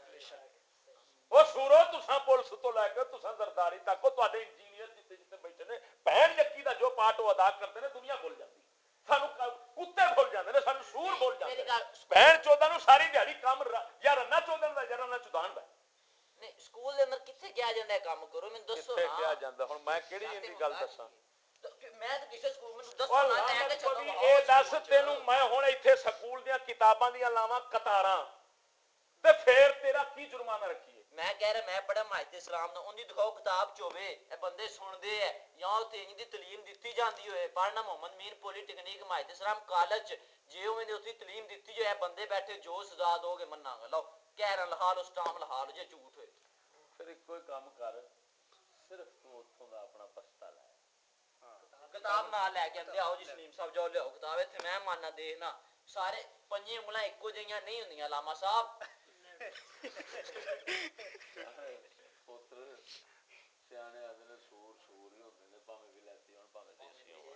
ਉਹ ਸੂਰੋ ਤੁਸਾਂ ਪੁਲਿਸ ਤੋਂ ਲੈ ਕੇ ਤੁਸਾਂ ਜ਼ਰਦਾਰੀ ਤੱਕ ਤੁਹਾਡੇ ਇੰਜੀਨੀਅਰ ਜਿੱਥੇ ਜਿੱਥੇ ਬੈਠੇ ਨੇ, ਭੈਣ ਜੱਕੀ ਦਾ ਜੋ ਪਾਰਟ ਉਹ ਅਦਾ ਕਰਦੇ ਨੇ, ਦੁਨੀਆ ਭੁੱਲ ਜਾਂਦੀ। ਸਾਨੂੰ ਕੁੱਤੇ ਭੁੱਲ ਜਾਂਦੇ ਨੇ, ਸਾਨੂੰ ਸੂਰ ਭੁੱਲ ਜਾਂਦੇ ਨੇ। ਭੈਣ ਚੋਦਾਂ ਨੂੰ ਸਾਰੀ ਦਿਹਾੜੀ ਕੰਮ ਜਾਂ ਰੰਨਾ ਚੋਦਣ ਦਾ ਜਾਂ ਰੰਨਾ ਚੁਦਾਨ ਦਾ। ਨਹੀਂ ਸਕੂਲ ਦੇ ਅੰਦਰ ਕਿੱਥੇ ਕਿਹਾ ਜਾਂਦਾ ਕੰਮ ਕਰੋ, ਮੈਨੂੰ ਦੱਸੋ ਨਾ। ਕਿੱਥੇ ਕਿਹਾ ਜਾਂਦਾ? ਹੁਣ ਮੈਂ ਕਿਹੜੀ ਇਹਦੀ ਗੱਲ ਦੱਸਾਂ? ਮੈਂ ਤਾਂ ਕਿਸੇ ਸਕੂਲ ਮੈਨੂੰ ਦੱਸੋ ਨਾ। ਮੈਂ ਕਿ ਚਲੋ ਇਹ ਦੱਸ ਤੈਨੂੰ ਮੈਂ ਹੁਣ ਇੱਥੇ ਸਕੂਲ ਦੀਆਂ ਕਿਤਾਬਾਂ ਦੀਆਂ ਲਾਵਾਂ ਕਤਾਰਾਂ ਤੇ ਫੇਰ ਤੇਰਾ ਕੀ ਜੁਰਮਾਨਾ ਰੱਖੀਏ? ਮੈਂ ਕਹਿ ਰਿਹਾ ਮੈਂ ਪੜਿਆ ਮਾਹਿਤ ਇਸਲਾਮ ਦਾ, ਉਹਦੀ ਦਿਖਾਓ ਕਿਤਾਬ ਚ ਹੋਵੇ, ਇਹ ਬੰਦੇ ਸੁਣਦੇ ਐ ਜਾਂ ਉੱਥੇ ਇੰਜ ਦੀ ਤਲੀਮ ਦਿੱਤੀ ਜਾਂਦੀ ਹੋਏ। ਪੜਨਾ ਮੁਹੰਮਦ ਮੀਰ ਪੋਲੀਟੈਕਨਿਕ ਮਾਹਿਤ ਇਸਲਾਮ ਕਾਲਜ ਜੇ ਉਵੇਂ ਦੀ ਉੱਥੇ ਤਲੀਮ ਦਿੱਤੀ ਜੋ ਇਹ ਬੰਦੇ ਬੈਠੇ ਜੋ ਸਜ਼ਾ ਦੋਗੇ ਮੰਨਾਂਗਾ। ਲਓ ਕਹਿ ਰਨ ਲਹਾ ਲੋ ਸਟਾਮ ਲਹਾ ਲੋ ਜੇ ਝੂਠ ਹੋਏ। ਫਿਰ ਇੱਕੋ ਹੀ ਕੰਮ ਕਰ, ਸਿਰਫ ਤੂੰ ਉੱਥੋਂ ਦਾ ਆਪਣਾ ਬਸਤਾ ਲੈ, ਕਿਤਾਬ ਨਾਲ ਲੈ ਕੇ ਆਂਦੇ ਆਓ ਜੀ ਸਲੀਮ ਸਾਹਿਬ ਜਾਓ ਲਿਆਓ ਕਿਤਾਬ। ਇੱਥੇ ਮੈਂ ਮਾਨਾ ਦੇਖਣਾ ਸਾਰੇ ਪੰਜੇ ਉਂਗਲਾਂ ਇੱਕੋ ਜਿਹੀਆਂ ਨਹੀਂ ਹੁੰਦੀਆਂ ਲਾਮਾ ਸਾਹਿਬ। ਪੁੱਤਰ ਸਿਆਣੇ ਆਦੇ ਨੇ ਸੂਰ ਸੂਰ ਹੀ ਹੁੰਦੇ ਨੇ, ਭਾਵੇਂ ਵਿਲਾਇਤੀ ਹੋਣ ਭਾਵੇਂ ਦੇਸੀ ਹੋਣ।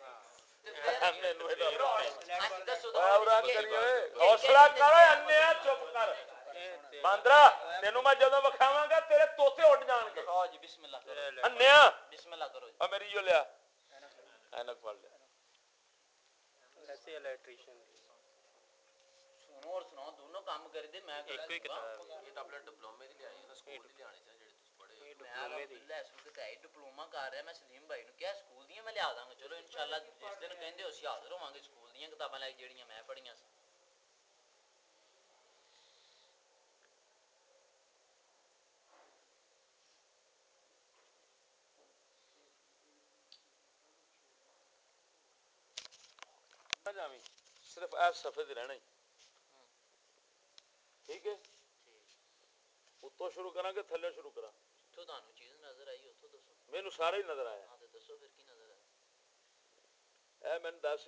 ਹੌਸਲਾ ਕਰ ਅੰਨਿਆ, ਚੁੱਪ ਕਰ ਬਾਂਦਰਾ। ਤੈਨੂੰ ਮੈਂ ਜਦੋਂ ਵਿਖਾਵਾਂਗਾ ਤੇਰੇ ਤੋਤੇ ਉੱਡ ਜਾਣਗੇ। ਆਓ ਜੀ ਬਿਸਮਿਲ੍ਲਾ ਕਰੋ ਅੰਨਿਆ, ਬਿਸਮਿਲ੍ਲਾ ਕਰੋ ਜੀ। ਆ ਮੇਰੀ ਜੋ ਲਿਆ ਐਨਕ ਫੜ ਲਿਆ। ऐसे इलेक्ट्रिशियन ਸੁਣੋ ਔਰ ਸੁਣਾਓ ਦੋਨੋਂ ਕੰਮ ਕਰਦੇ। ਮੈਂ ਇੱਕੋ ਹੀ ਕਿਤਾਬ ਇਹ ਟੈਬਲੇਟ ਡਿਪਲੋਮੇ ਦੀ ਲਿਆਈ ਨਾ, ਸਕੂਲ ਦੀ ਲਿਆਣੀ ਸੀ ਜਿਹੜੇ ਤੁਸੀਂ ਪੜ੍ਹੇ। ਮੈਂ ਅਲਹਮਦੁਲਿਲਾ ਇਸ ਵਕਤ ਹੈ ਡਿਪਲੋਮਾ ਕਰ ਰਿਹਾ। ਮੈਂ ਸਲੀਮ ਭਾਈ ਨੂੰ ਕਿਹਾ ਸਕੂਲ ਦੀਆਂ ਮੈਂ ਲਿਆ ਦਾਂਗਾ। ਚਲੋ ਇਨਸ਼ਾਅੱਲਾ ਜਿਸ ਦਿਨ ਕਹਿੰਦੇ ਹੋ ਅਸੀਂ ਹਾਜ਼ਰ ਹੋਵਾਂਗੇ ਸਕੂਲ ਦੀਆਂ ਕਿਤਾਬਾਂ ਲੈ ਕੇ ਜਿਹੜੀਆਂ ਮੈਂ ਪੜ੍ਹੀਆਂ ਸੀ। ਜਾਵੀਂ ਸਿਰਫ ਇਸ ਸਫੇ ਤੇ ਰਹਿਣਾ ਹੀ ਠੀਕ ਹੈ। ਉੱਤੋਂ ਸ਼ੁਰੂ ਕਰਾਂਗੇ ਥੱਲੇ ਸ਼ੁਰੂ ਕਰਾਂ? ਜਿੱਥੋਂ ਤੁਹਾਨੂੰ ਚੀਜ਼ ਨਜ਼ਰ ਆਈ ਉੱਥੋਂ ਦੱਸੋ। ਮੈਨੂੰ ਸਾਰਾ ਹੀ ਨਜ਼ਰ ਆਇਆ। ਹਾਂ ਤੇ ਦੱਸੋ ਫਿਰ ਕੀ ਨਜ਼ਰ ਆਇਆ? ਇਹ ਮੈਨੂੰ ਦੱਸ,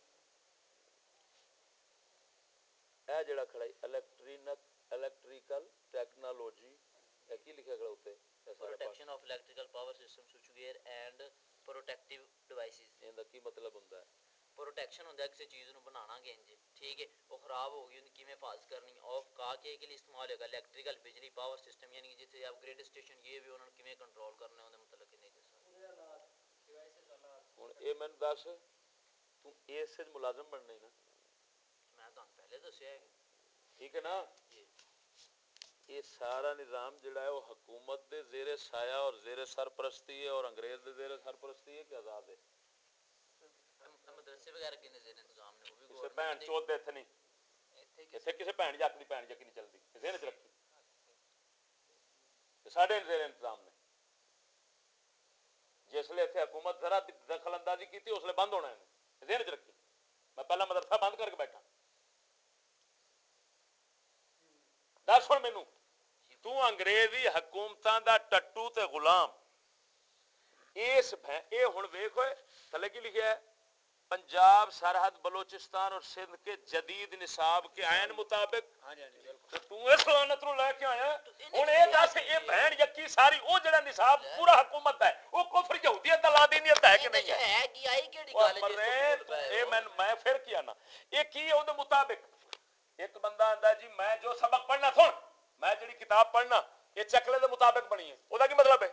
ਇਹ ਜਿਹੜਾ ਖੜਾ ਇਲੈਕਟ੍ਰੀਨਕ ਇਲੈਕਟ੍ਰੀਕਲ ਟੈਕਨੋਲੋਜੀ, ਇਹ ਕੀ ਲਿਖਿਆ ਖੜਾ ਉੱਤੇ? Protection of electrical power system switchgear and protective devices. ਇਹਦਾ ਕੀ ਮਤਲਬ ਹੁੰਦਾ ਹੈ? प्रोटेक्शन होता है किसी चीज़ को बनाना गेंज ठीक है, वो ख़राब होगी उनकी किमें पास करनी ऑफ का के के लिए इस्तेमाल होगा इलेक्ट्रिकल बिजली पावर सिस्टम यानी कि जिसे आप ग्रिड स्टेशन ये भी उन्होंने किमें कंट्रोल करना है मतलब कि नहीं ਹੁਣ ਇਹ ਮੈਨੂੰ ਦੱਸ ਤੂੰ ਇਸ ਵਿੱਚ ਮੁਲਾਜ਼ਮ ਬਣਨਾ ਹੀ ਨਾ? मैं तो पहले दसिया है ठीक है ना। ये सारा निज़ाम जिहड़ा है वो हुकूमत दे ज़ेरे साया और ज़ेरे सरपरस्ती है और अंग्रेज़ दे ज़ेरे सरपरस्ती है कि आज़ाद है? मदरसे वगैरह किन्ने ज़ेरे इंतजाम ने वो भी किसे भैन चोद दे इत्थे नहीं, इत्थे किसे भैन जक दी भैन जकी नहीं चलदी। ज़ेहन च रखी साढ़े ज़ेरे इंतजाम ने। जिसले इत्थे हुकूमत जरा भी दखल अंदाजी की उसले बंद होना है। ज़ेहन च रखी मैं पहला मदरसा बंद करके बैठा। दस हुण मैनू तू अंग्रेजी हुकूमतां दा टट्टू ते गुलाम इस ये हुण वेख होए थले की लिखिया है पंजाब सरहद बलोचिस्तान और सिंध के जदीद निसाब के आयन मुताबिक। तो तू इस लानत नूं लेके आया हुण ये दस ये भैन यकी सारी वो जेड़ा निसाब पूरा हुकूमत है वो कुफर यहूदियत दा लादीनियत है कि नहीं है? है कि आई केड़ी गल है ये मैं मैं फिर किया ना ये की है ਉਹਦੇ ਮੁਤਾबिक। एक बंदा आंदा जी मैं जो सबक पढ़ना सुन मैं जी किताब पढ़ना یہ چکلے دے مطابق بنی ہے وہ کی مطلب ہے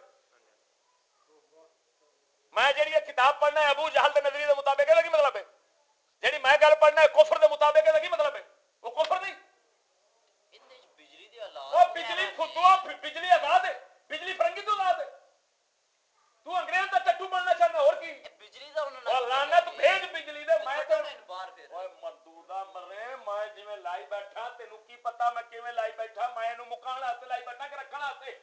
میں جہی کتاب پڑھنا ہے ابو جہل دے نظریے دے مطابق یہ کی مطلب ہے جہی میں گل پڑھنا ہے کفر دے مطابق یہ کی مطلب ہے وہ کفر نہیں بجلی دے حالات وہ بجلی فدوا بجلی آزاد ہے بجلی فرنگی تو آزاد ہے تو انگریز دا ٹٹو بننا چاہنا اور کی بجلی دا انہوں نے لعنت بھیج بجلی دے میں تے باہر پھر اوے مردودا مرے میں جویں لائی بیٹھا تینوں کی پتہ میں کیویں لائی بیٹھا میں اینو مکان واسطے لائی بیٹھا کہ رکھن واسطے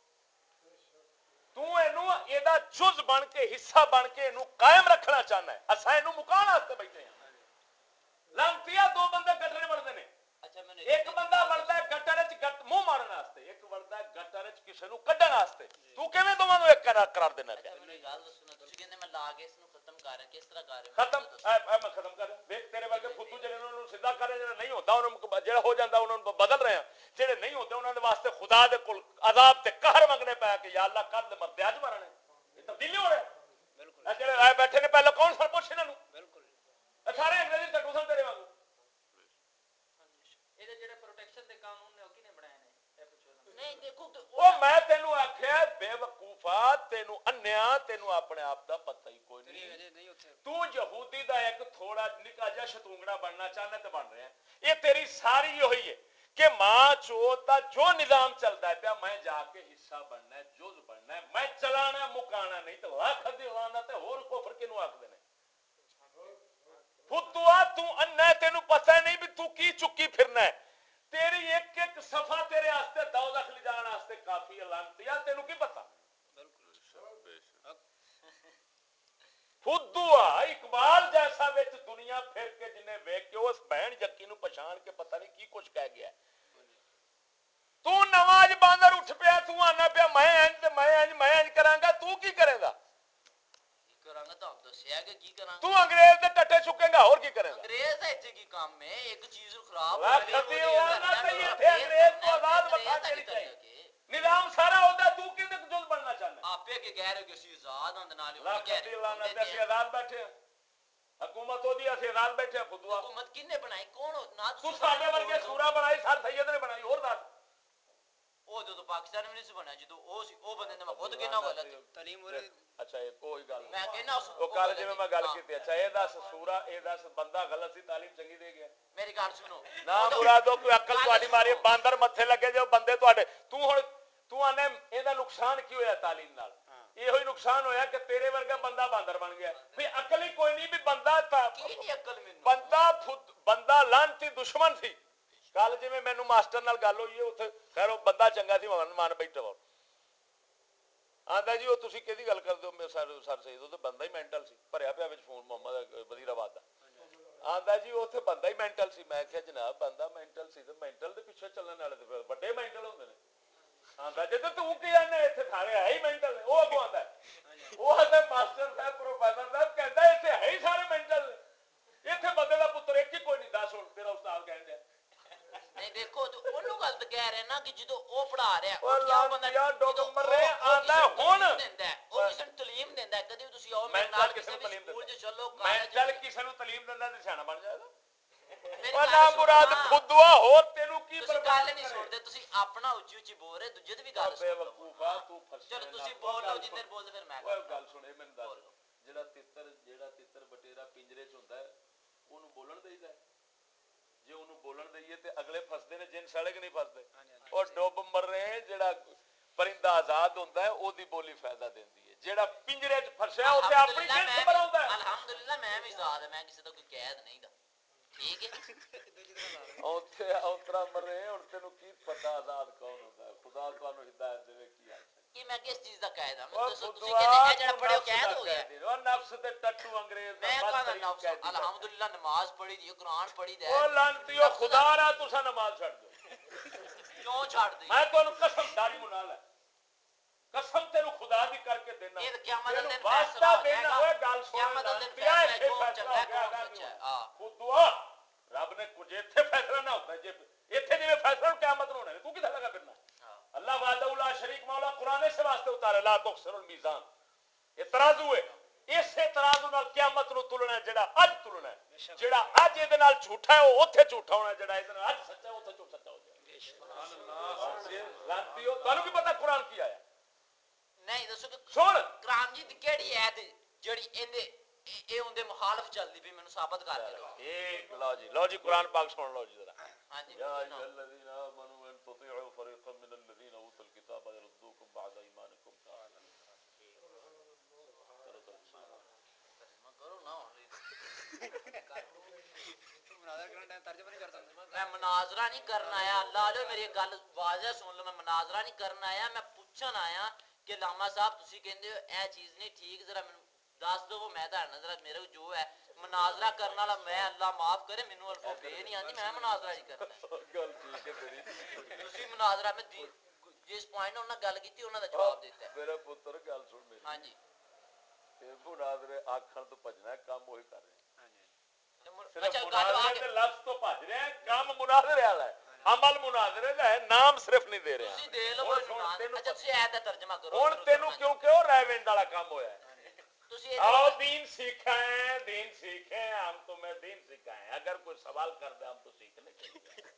تو اینو ایدا جز بن کے حصہ بن کے اینو قائم رکھنا چاہنا ہے اساں اینو مکان واسطے بیٹھے ہیں لانتیا دو بندے گٹر بڑھدے نے اچھا میں ایک بندہ بڑھدا ہے گٹر وچ گٹ منہ مارن واسطے ایک بڑھدا ہے گٹر وچ کسے نو کڈن واسطے تو کیویں دوواں نو ایک قرار دینا پیا میری گل سنو تسی کہندے میں لا کے اس نو ختم کر رہا کس طرح کر رہے ختم اے میں ختم کر دیکھ تیرے ورگے فدو جڑے انہاں نو سیدھا کرے جڑا نہیں ہوتا انہاں جڑا ہو جاندا انہاں نو بدل رہے ہیں جڑے نہیں ہوتے انہاں دے واسطے خدا دے کول عذاب تے قہر منگنے پیا کہ یا اللہ کر دے مردے اج مرنے یہ تبدیلی ہو رہا ہے بالکل اے جڑے آئے بیٹھے نے پہلے کون سن پوچھ انہاں نو بالکل اے سارے انگریزی ٹٹو سن تیرے وانگو اے جڑے پروٹیکشن دے قانون نے او کینے بنائے نے اے پوچھو نہیں دیکھو کہ او میں تینوں آکھیا بے وقوفا تینوں انیا تینوں اپنے آپ دا پتہ ہی کوئی نہیں تو یہودی دا ایک تھوڑا نکا جا شتونگڑا بننا چاہنا تے بن رہا ہے یہ تیری ساری یہی ہے کہ ماں چوت دا جو نظام چلتا ہے پیا میں جا کے حصہ بننا ہے جز بننا ہے میں چلانا مکانا نہیں تو لاکھ دی لانا تے ہور کفر کینو آکھدے نے فتوا تو اننا تینوں پتہ نہیں بھی تو کی چکی پھرنا ہے تیری ایک ایک صفحہ تیرے واسطے دوزخ لے جان واسطے کافی ہے لعنتیا تینوں کی پتہ فدوا اقبال جیسا وچ دنیا پھر کے جنے ویکھ کے اس بہن یقین نو پہچان کے پتہ نہیں کی کچھ کہہ گیا تو نواز باندر اٹھ پیا تو آنا پیا میں انج میں انج میں انج کراں گا تو کی کرے گا کراں گا تو دسیا کہ کی کراں تو انگریز دے ٹٹے چکے گا اور کی کرے گا انگریز ایتھے کی کام ہے ایک چیز خراب ہو گئی وہ والا تے ایتھے انگریز کو آزاد بتا کے چاہیے نظام سارا ہوندا تو کیندے جز بننا چاہنا آپے کے کہہ رہے کہ اسی آزاد ہوں نال ہی کہہ رہے لانا تے اسی آزاد بیٹھے حکومت ہو دی اسی آزاد بیٹھے خودوا حکومت کنے بنائی کون نہ تو ساڈے ورگے سورا بنائی سر سید نے بنائی اور دس او جو پاکستان میں نہیں سی بنیا جدو او سی او بندے نے میں خود کہنا غلط تعلیم ہو رہی اچھا یہ کوئی گل میں کہنا او کل جے میں گل کیتی اچھا اے دس سورا اے دس بندہ غلط سی تعلیم چنگی دے گیا میری گل سنو نا مرادو کوئی عقل تہاڈی ماری باندر متھے لگے جو بندے تہاڈے تو ہن تو آنے ایندا نقصان کی ہویا تعلیم نال یہ ہوئی نقصان ہویا کہ تیرے ورگا بندہ باندر بن گیا بھی عقل ہی کوئی نہیں بھی بندہ کی نہیں عقل مینوں بندہ بندہ لعنتی دشمن سی کل جی مینوں ماسٹر نال گل ہوئی ہے اوتھے خیر وہ بندہ چنگا سی من مان بیٹھا وا آندا جی وہ تسی کیدی گل کردے ہو سر سر سید تے بندہ ہی مینٹل سی بھریا پیا وچ فون محمد وزیر آباد دا آندا جی اوتھے بندہ ہی مینٹل سی میں کہیا جناب بندہ مینٹل سی تے مینٹل دے پیچھے چلن والے تے بڑے مینٹل ہوندے نے آندا جے تو کی جانے ایتھے سارے ہے ہی مینٹل نے او اگوں آندا ہے او آندا ماسٹر صاحب پروفیسر صاحب کہندا ایتھے ہے ہی سارے مینٹل نے ایتھے بندے دا پتر ایک ہی کوئی نہیں دس ہن تیرا استاد کہن دیا نہیں دیکھو تو اونوں غلط کہہ رہے نا کہ جدوں او پڑھا رہا ہے او کیا بندہ ڈوگ مر رہے آندا ہن دیندا ہے او کسے نوں تعلیم دیندا ہے کدی تسی او مینٹل کسے نوں تعلیم سکول دیندا چ چلو مینٹل کسے نوں تعلیم دیندا تے سیاںا بن جائے گا میری او نا مراد فدوا ہور تینوں کی برباد نہیں سنتے تسی اپنا اونچی اونچی بول رہے دوجے دی بھی گل بے وقوفا تو پھس چلو تسی بول لو جتنے بول پھر میں گل سنے میں دس جڑا تتر جڑا تتر بٹیرا پنجرے چ ہوندا ہے اونوں بولن دئیدا ہے جے اونوں بولن دئیے تے اگلے فسدے نے جن سڑے کہ نہیں فسدے اور ڈوب مر رہے ہیں جڑا پرندہ آزاد ہوندا ہے او دی بولی فائدہ دیندی ہے جڑا پنجرے چ پھسیا اوتے اپنی جنس بناوندا ہے الحمدللہ میں بھی آزاد میں کسی دا کوئی قید نہیں دا ٹھیک ہے اوتھے اوترا مر رہے ہیں ہن تینوں کی پتہ آزاد کون ہوندا ہے خدا تانوں ہدایت دے کی آکھے کہ میں کس چیز دا قید ہاں میں تسی کہندے اے جڑا پڑھے قید ہو گیا او نفس تے ٹٹو انگریز دا میں کہنا نفس الحمدللہ نماز پڑھی دی قرآن پڑھی دی او لعنتیو خدا را تساں نماز چھڈ دو کیوں چھڈ دی میں تانوں قسم داڑھی منال ہے قسم تینوں خدا دی کر کے دینا اے قیامت دے دن واسطہ دینا اوے گل سن قیامت دے دن فیصلہ کون چنگا ہے کون سچا ہے ہاں خدا رب نے کچھ ایتھے فیصلہ نہ ہوتا جے ایتھے جے فیصلہ قیامت نوں ہونا تو کدھر لگا پھرنا اللہ وحدہ لا شریک مولا قرآن سے واسطے اتارے لا تخسر المیزان یہ ترازو ہے اس ترازو نال قیامت نو تلنا ہے جڑا اج تلنا ہے جڑا اج اے دے نال جھوٹا ہے او اوتھے جھوٹا ہونا ہے جڑا اے دے نال اج سچا ہے اوتھے سچا ہو جائے لانتی ہو تانوں کی پتہ قرآن کی آیا نہیں دسو کہ سن کرام جی دی کیڑی ایت جڑی ایندے اے اون دے مخالف چلدی بھی مینوں ثابت کر کے دو ایک لو جی لو جی قرآن پاک سن لو جی ذرا ہاں جی یا ایھا الذین آمنوا ان تطیعوا فریقا من الذین اوتوا الکتاب یردوکم بعد ایمانکم کرو نا میں مناظرہ نہیں کرنا آیا اللہ علیہ میری گل واضح سن لو میں مناظرہ نہیں کرنا آیا میں پوچھن آیا کہ لاما صاحب تسی کہندے ہو اے چیز نہیں ٹھیک ذرا مینوں دس دو میں تہاڈے نال ذرا میرے جو ہے مناظرہ کرنے والا میں اللہ معاف کرے مینوں الفا بے نہیں آندی میں مناظرہ نہیں کرنا گل ٹھیک ہے تیری تسی مناظرہ میں جس پوائنٹ انہاں گل کیتی انہاں دا جواب دیتا ہے میرا پتر گل سن میری ہاں جی تے مناظرے آکھن تو بھجنا ہے کام وہی کر رہے ہیں اچھا صرف گل مناظرے دے لفظ تو بھج رہے ہیں کام مناظرے والا ہے عمل مناظرے دا ہے نام صرف نہیں دے رہے ہیں تسی دے لو کوئی نام اچھا تسی ایت دا ترجمہ کرو ہن تینوں کیونکہ او ریونڈ والا کام ہویا ہے تسی آؤ دین سیکھیں دین سیکھیں ہم تمہیں دین سکھائیں اگر کوئی سوال کر دے ہم تو سیکھنے کے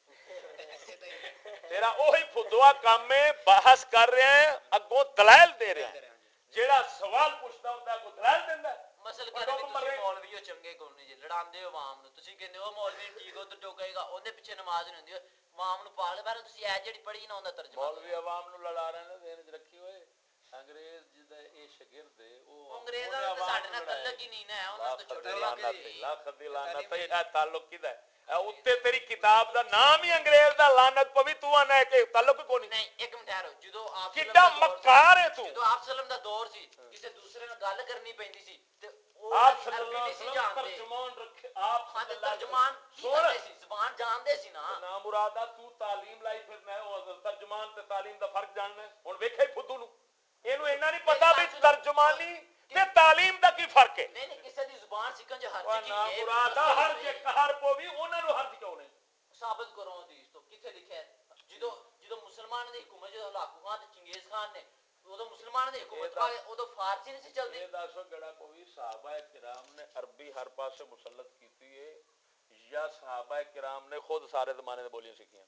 لیے تیرا وہی فدوا کام میں بحث کر رہے ہیں اگوں دلائل دے رہے ہیں جیڑا سوال پوچھتا ہوتا ہے وہ دلائل دیندا ہے مسل کر بھی تسی مولوی ہو چنگے کو نہیں جی لڑاندے ہو عوام نو تسی کہندے ہو مولوی ٹھیک ہو تو ٹوکے گا اون دے پیچھے نماز نہیں ہوندی عوام نو پاگل بارے تسی اے جڑی پڑھی نا اون دا ترجمہ مولوی عوام نو لڑا رہے نے ذہن وچ رکھی ہوئے انگریز جدا اے شاگرد ہے او انگریزاں تے ساڈے نال تعلق ہی نہیں نا انہاں تو چھوٹے لعنت لاکھ دی لعنت ہے اے تعلق کیدا ہے اوتے تیری کتاب دا نام ہی انگریز دا لعنت پوی تو انا ہے کہ تعلق کو نہیں ایک منٹ ٹھہرو جدوں آپ کڈا مکار ہے تو جدوں آپ سلام دا دور سی کسے دوسرے نال گل کرنی پیندی سی تے آپ صلی اللہ علیہ وسلم ترجمان رکھے آپ صلی اللہ ترجمان کی کرتے سی زبان جاندے سی نا نا مرادا تو تعلیم لائی پھرنا ہے او ترجمان تے تعلیم دا فرق جاننا ہے ہن ویکھے فدو نو اینو اینا نہیں پتہ بھی ترجمانی تے تعلیم دا کی فرق ہے نہیں نہیں کسے دی زبان سیکھن جو حرج کی ہے نا مرادا ہر جے قہر پوی انہاں نو حرج کیوں نہیں ثابت کرو حدیث تو کتے لکھیا ہے جدوں جدوں مسلمان دی حکومت جو ہلاکو خان تے چنگیز خان نے وہ مسلمان دی حکومت والے او تو فارسی نہیں سی چلدی یہ دسو گڑا کوئی صحابہ کرام نے عربی ہر پاسے مسلط کیتی ہے یا صحابہ کرام نے خود سارے زمانے دے بولیاں سیکھیاں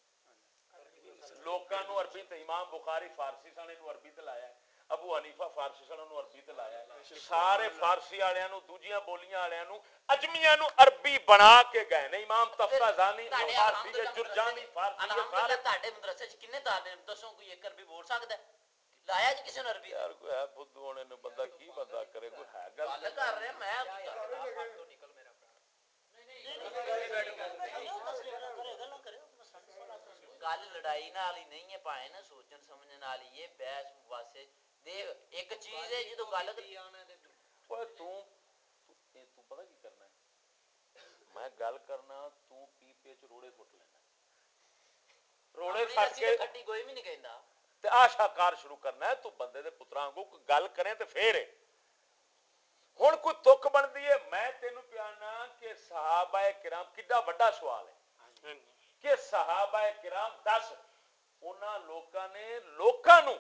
لوکاں نو عربی تے امام بخاری فارسی سن نو عربی تے لایا ابو حنیفہ فارسی سن نو عربی تے لایا سارے فارسی والےاں نو دوجیاں بولیاں والےاں نو اجمیاں نو عربی بنا کے گئے نے امام تفتازانی فارسی ہے جرجانی فارسی ہے سارے تہاڈے مدرسے وچ کنے طالب دسو کوئی ایک عربی بول سکدا ہے لایا جی کسی نے عربی یار کوئی ہے بدھو ہونے نے بندہ کی بندہ کرے کوئی ہے گل کر رہے میں نکل میرا گل لڑائی نال ہی نہیں ہے پائے نا سوچن سمجھن والی یہ بحث واسطے دیکھ ایک چیز ہے جدوں گل اوے تو تو پتہ کی کرنا ہے میں گل کرنا تو پیپے چ روڑے سٹ لینا روڑے سٹ کے کٹی کوئی بھی نہیں کہندا تے آشا کار شروع کرنا ہے تو بندے دے پتراں کو گل کریں تے پھر ہن کوئی تک بندی ہے میں تینوں پیانا کہ صحابہ کرام کڈا بڑا سوال ہے کہ صحابہ کرام دس انہاں لوکاں نے لوکاں نو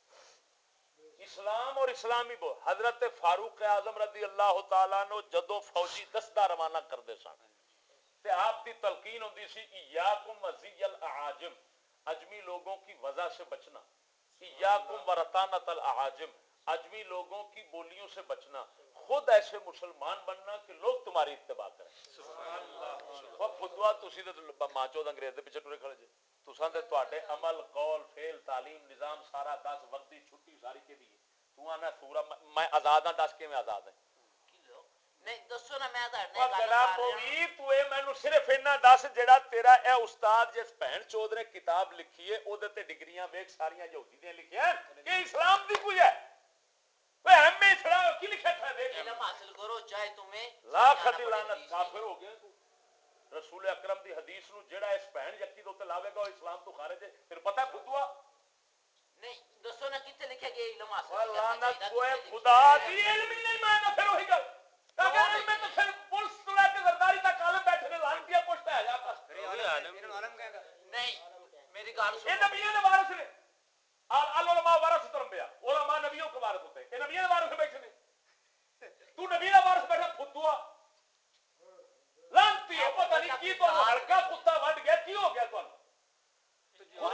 اسلام اور اسلامی بو حضرت فاروق اعظم رضی اللہ تعالی عنہ جدوں فوجی دستہ روانہ کردے سن تے آپ کی تلقین ہوندی سی ایاکم وزی الاعاجم اجمی لوگوں کی وضع سے بچنا ایاکم ورطانۃ الاعاجم اجمی لوگوں کی بولیوں سے بچنا خود ایسے مسلمان بننا کہ لوگ تمہاری اتباع کریں سبحان اللہ وہ خودوا تسی تے ماچو انگریز دے پیچھے ٹرے کھڑے جے تساں تے تواڈے عمل قول فعل تعلیم نظام سارا دس وردی چھٹی ساری کے دی تو انا سورا میں آزاد ہاں دس کے میں آزاد ہے نہیں دسو نا میں تہاڈے نال گل کر رہا ہوں تو اے مینوں صرف اینا دس جڑا تیرا اے استاد جس بہن چود نے کتاب لکھی ہے او دے تے ڈگریاں ویکھ ساریاں یہودی دیاں لکھیاں کہ اسلام دی کوئی ہے اوے ایم اے اسلام کی لکھا تھا دیکھ علم حاصل کرو چاہے تمہیں لاکھ دی لعنت کافر ہو گیا تو رسول اکرم دی حدیث نو جڑا اس بہن یکی دے تے لاوے گا او اسلام تو خارج ہے پھر پتہ خودوا نہیں دسو نا کتے لکھیا گیا علم حاصل کرنا لعنت کوئی خدا دی علم ہی نہیں میں پھر وہی گل اگر علم میں تو پھر پولیس تو لے کے زرداری تک عالم بیٹھے نے لعنتیا پوچھتا ہے جا کر نہیں میری گل سن یہ نبیوں دے وارث نے العلماء ورثۃ الانبیاء علماء نبیوں کے وارث ہوتے ہیں یہ نبیوں دے وارث بیٹھے نے تو نبی دا وارث بیٹھا پھتوا لعنتی ہے پتہ نہیں کی تو ہلکا کتا وڈ گیا کی ہو گیا تو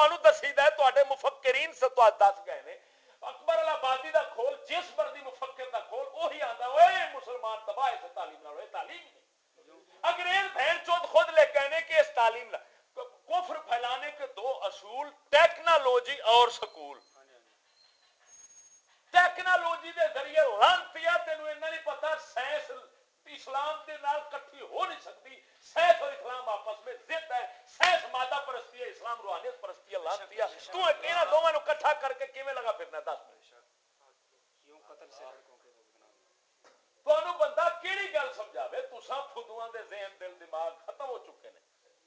ਤੁਹਾਨੂੰ ਦਸੀਦਾ ਤੁਹਾਡੇ ਮੁਫੱਕਰੀਨ ਸੇ ਤੁਹਾਨੂੰ ਦੱਸ ਗਏ ਨੇ ਅਕਬਰ ਅਲ ਆਬਾਦੀ ਦਾ ਖੋਲ ਜਿਸ ਮਰਦੀ ਮੁਫੱਕਰ ਦਾ ਖੋਲ ਉਹੀ ਆਂਦਾ ਓਏ ਮੁਸਲਮਾਨ ਤਬਾਹ ਇਸ ਤਾਲੀਮ ਨਾਲ ਹੋਏ ਤਾਲੀਮ नहीं अंग्रेज बहन चौथ खुद ले कहने कि इस तालीम कुफ्र फैलाने के दो असूल टेक्नोलॉजी और स्कूल टेक्नोलॉजी के जरिए लानतिया तेनू इन्ना नहीं पता साइंस इस्लाम के नाल इकट्ठी हो नहीं सकती साइंस और इस्लाम आपस में जिद है साइंस मादा परस्ती है इस्लाम रूहानियत परस्ती है लानतिया तू इन्हां दोवां नूं इकट्ठा करके किवें लगा फिरना दस यूं कत्ल से लड़कों के ਤੁਹਾਨੂੰ ਬੰਦਾ ਕਿਹੜੀ ਗੱਲ ਸਮਝਾਵੇ ਤੁਸੀਂ ਫੁੱਦੂਆਂ ਦੇ ਜ਼ਿਹਨ ਦਿਲ ਦਿਮਾਗ ਖਤਮ ਹੋ ਚੁੱਕੇ ਨੇ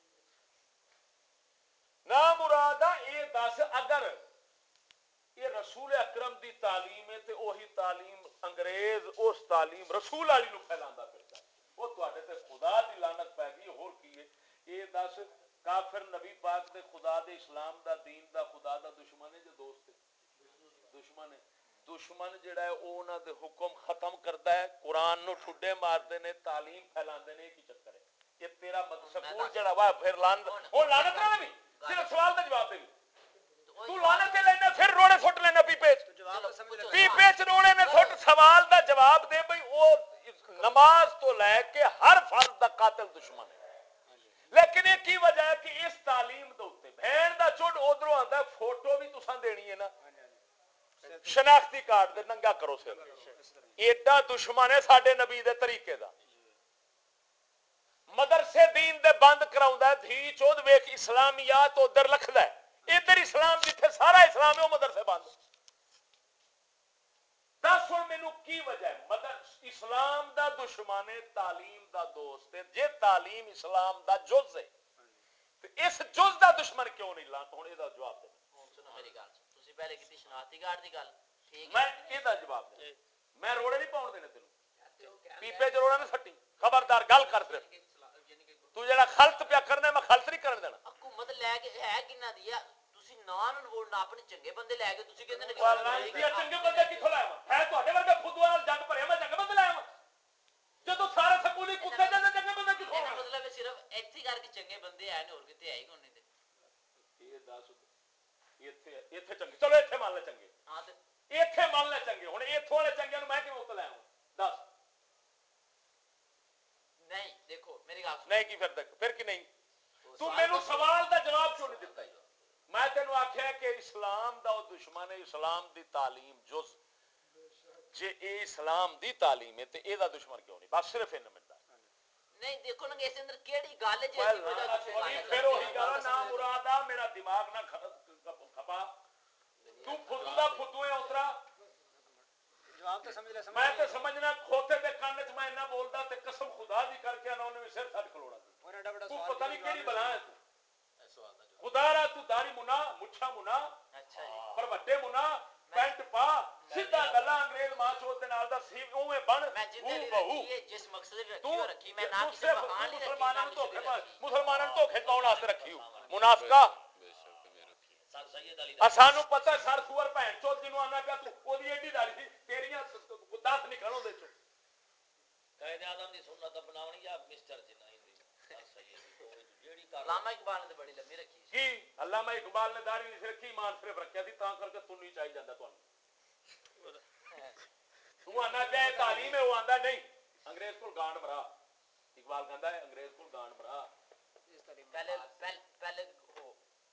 ਨਾ ਮੁਰਾਦਾ ਇਹ ਦੱਸ ਅਗਰ ਇਹ ਰਸੂਲ ਅਕਰਮ ਦੀ ਤਾਲੀਮ ਹੈ ਤੇ ਉਹੀ ਤਾਲੀਮ ਅੰਗਰੇਜ਼ ਉਸ ਤਾਲੀਮ ਰਸੂਲ ਵਾਲੀ ਨੂੰ ਫੈਲਾਉਂਦਾ ਫਿਰਦਾ ਉਹ ਤੁਹਾਡੇ ਤੇ ਖੁਦਾ ਦੀ ਲਾਨਤ ਪੈ ਗਈ ਹੋਰ ਕੀ ਹੈ ਇਹ ਦੱਸ ਕਾਫਰ ਨਬੀ ਪਾਕ ਦੇ ਖੁਦਾ ਦੇ ਇਸਲਾਮ ਦਾ دین ਦਾ ਖੁਦਾ ਦਾ ਦੁਸ਼ਮਣ ਹੈ ਜਾਂ ਦੋਸਤ ਹੈ ਦੁਸ਼ਮਣ ਹੈ दुश्मन जिहड़ा है वो उन्हां दे हुक्म खत्म करदा है कुरान नूं ठुड्डे मारदे ने तालीम फैलांदे ने की चक्कर है ये तेरा स्कूल जिहड़ा वा फिर लान हुण लानत ना भी सिर्फ सवाल दा जवाब दे तू लानत ते लेना फिर रोड़े सुट लेना पीपे पीपे च रोड़े ने सुट सवाल दा जवाब दे भई ओ नमाज तो लेके हर फर्ज दा कातिल दुश्मन है लेकिन ये की वजह है कि इस तालीम दे उत्ते भैन दा चुड उधरों आंदा फोटो भी तुसां देनी है ना शनाख्ती कार्ड दे नंगा करो सिर एडा दुश्मन है साडे नबी दे तरीके दा मदरसे दीन दे बंद कराउंदा है धी चौध वेख इस्लामियात उधर लखदा है इधर इस्लाम जिथे सारा इस्लाम है वो मदरसे बंद दस हुण मैनू की वजह है मदर इस्लाम दा दुश्मन है तालीम दा दोस्त है जे तालीम इस्लाम दा जुज़ है ते इस जुज़ दा दुश्मन क्यों नहीं ला हुण इहदा जवाब दे सुनो मेरी गल पहले की शनाख्ती कार्ड की गल ठीक मैं ਇਹਦਾ ਜਵਾਬ ਦੇ ਮੈਂ ਰੋੜੇ ਨਹੀਂ ਪਾਉਣ ਦੇਣੇ ਤੈਨੂੰ ਪੀਪੇ ਚ ਰੋੜਾ ਨਾ ਸੱਟੀ ਖਬਰਦਾਰ ਗੱਲ ਕਰ ਫਿਰ ਤੂੰ ਜਿਹੜਾ ਖਲਤ ਪਿਆ ਕਰਨਾ ਮੈਂ ਖਲਤ ਨਹੀਂ ਕਰਨ ਦੇਣਾ ਹਕੂਮਤ ਲੈ ਕੇ ਹੈ ਕਿੰਨਾ ਦੀ ਆ ਤੁਸੀਂ ਨਾਂ ਨੂੰ ਵੋਟ ਨਾ ਆਪਣੇ ਚੰਗੇ ਬੰਦੇ ਲੈ ਕੇ ਤੁਸੀਂ ਕਹਿੰਦੇ ਨੇ ਕਿ ਚੰਗੇ ਬੰਦੇ ਕਿੱਥੋਂ ਲਾਇਆ ਹੈ ਤੁਹਾਡੇ ਵਰਗੇ ਫੁੱਦੂਆਂ ਨਾਲ ਜੱਗ ਭਰਿਆ ਮੈਂ ਚੰਗੇ ਬੰਦੇ ਲਾਇਆ ਜਦੋਂ ਸਾਰੇ ਸਕੂਲੀ ਕੁੱਤੇ ਜਾਂਦੇ ਚੰਗੇ ਬੰਦੇ ਕਿੱਥੋਂ ਆਉਣਾ ਮਤਲਬ ਸਿਰਫ ਇੱਥੇ ਕਰਕੇ ਚੰਗੇ ਬੰਦੇ ਆਏ ਨੇ ਹੋਰ ਕਿਤੇ ਆਏ ਕੋਈ ਨਹੀਂ ਇਹ ਦੱਸ ਇੱਥੇ ਇੱਥੇ ਚੰਗੇ ਚਲੋ ਇੱਥੇ ਮੰਨ ਲੈ ਚੰਗੇ ਹਾਂ ਤੇ ਇੱਥੇ ਮੰਨ ਲੈ ਚੰਗੇ ਹੁਣ ਇੱਥੋਂ ਵਾਲੇ ਚੰਗਿਆਂ ਨੂੰ ਮੈਂ ਕਿਵੇਂ ਉੱਤੇ ਲੈ ਆਵਾਂ ਦੱਸ ਨਹੀਂ ਦੇਖੋ ਮੇਰੀ ਗੱਲ ਨਹੀਂ ਕੀ ਫਿਰ ਦੇਖ ਫਿਰ ਕਿ ਨਹੀਂ ਤੂੰ ਮੈਨੂੰ ਸਵਾਲ ਦਾ ਜਵਾਬ ਕਿਉਂ ਨਹੀਂ ਦਿੱਤਾ ਮੈਂ ਤੈਨੂੰ ਆਖਿਆ ਕਿ ਇਸਲਾਮ ਦਾ ਉਹ ਦੁਸ਼ਮਣ ਹੈ ਇਸਲਾਮ ਦੀ ਤਾਲੀਮ ਜੁਜ਼ ਜੇ ਇਹ ਇਸਲਾਮ ਦੀ ਤਾਲੀਮ ਹੈ ਤੇ ਇਹਦਾ ਦੁਸ਼ਮਣ ਕਿਉਂ ਨਹੀਂ ਬਸ ਸਿਰਫ ਇਹਨਾਂ ਮਿੰਟ नहीं देखो ना इस अंदर केड़ी गल है जे फिर वही गल ना मुरादा मेरा दिमाग ना खपा तू फुद्दू दा फुद्दू है उतरा जवाब तो समझ ले मैं तो समझना खोते दे कान च मैं इन्ना बोलदा ते कसम खुदा दी करके उन्होंने भी सिर सट खलोड़ा और एडा बड़ा सवाल तू पता नहीं केड़ी बला है तू खुदा रा तू दाढ़ी मुना मुछा मुना अच्छा जी पर वड्डे मुना पैंट पा सीधा गल्ला अंग्रेज मां चोद दे नाल दा सी ओवें बन मैं जिंदे रखी है जिस मकसद से रखी हो रखी मैं ना किसी बहान नहीं मुसलमानां नु धोखे पा मुसलमानां नु धोखे पाउण वास्ते रखी हो मुनाफिका सर सैयद अली दा सानू पता सर सुअर भैन चोद जिनु आना पिया तू ओदी एडी दाढ़ी सी तेरियां दस निकल ओदे चो कायदे आदम दी सुन्नत अपनावणी या मिस्टर जिन्ना ही सर सैयद जेड़ी कर अल्लामा इकबाल ने बड़ी लंबी रखी की अल्लामा इकबाल ने दाढ़ी नहीं रखी ईमान सिर्फ रखया सी तां करके तुन्नी चाहि जांदा तुहानू तू आना पिया तालीम है वो आंदा नहीं अंग्रेज को गांड भरा इकबाल कहता है अंग्रेज को गांड भरा पहले पहले पहले हो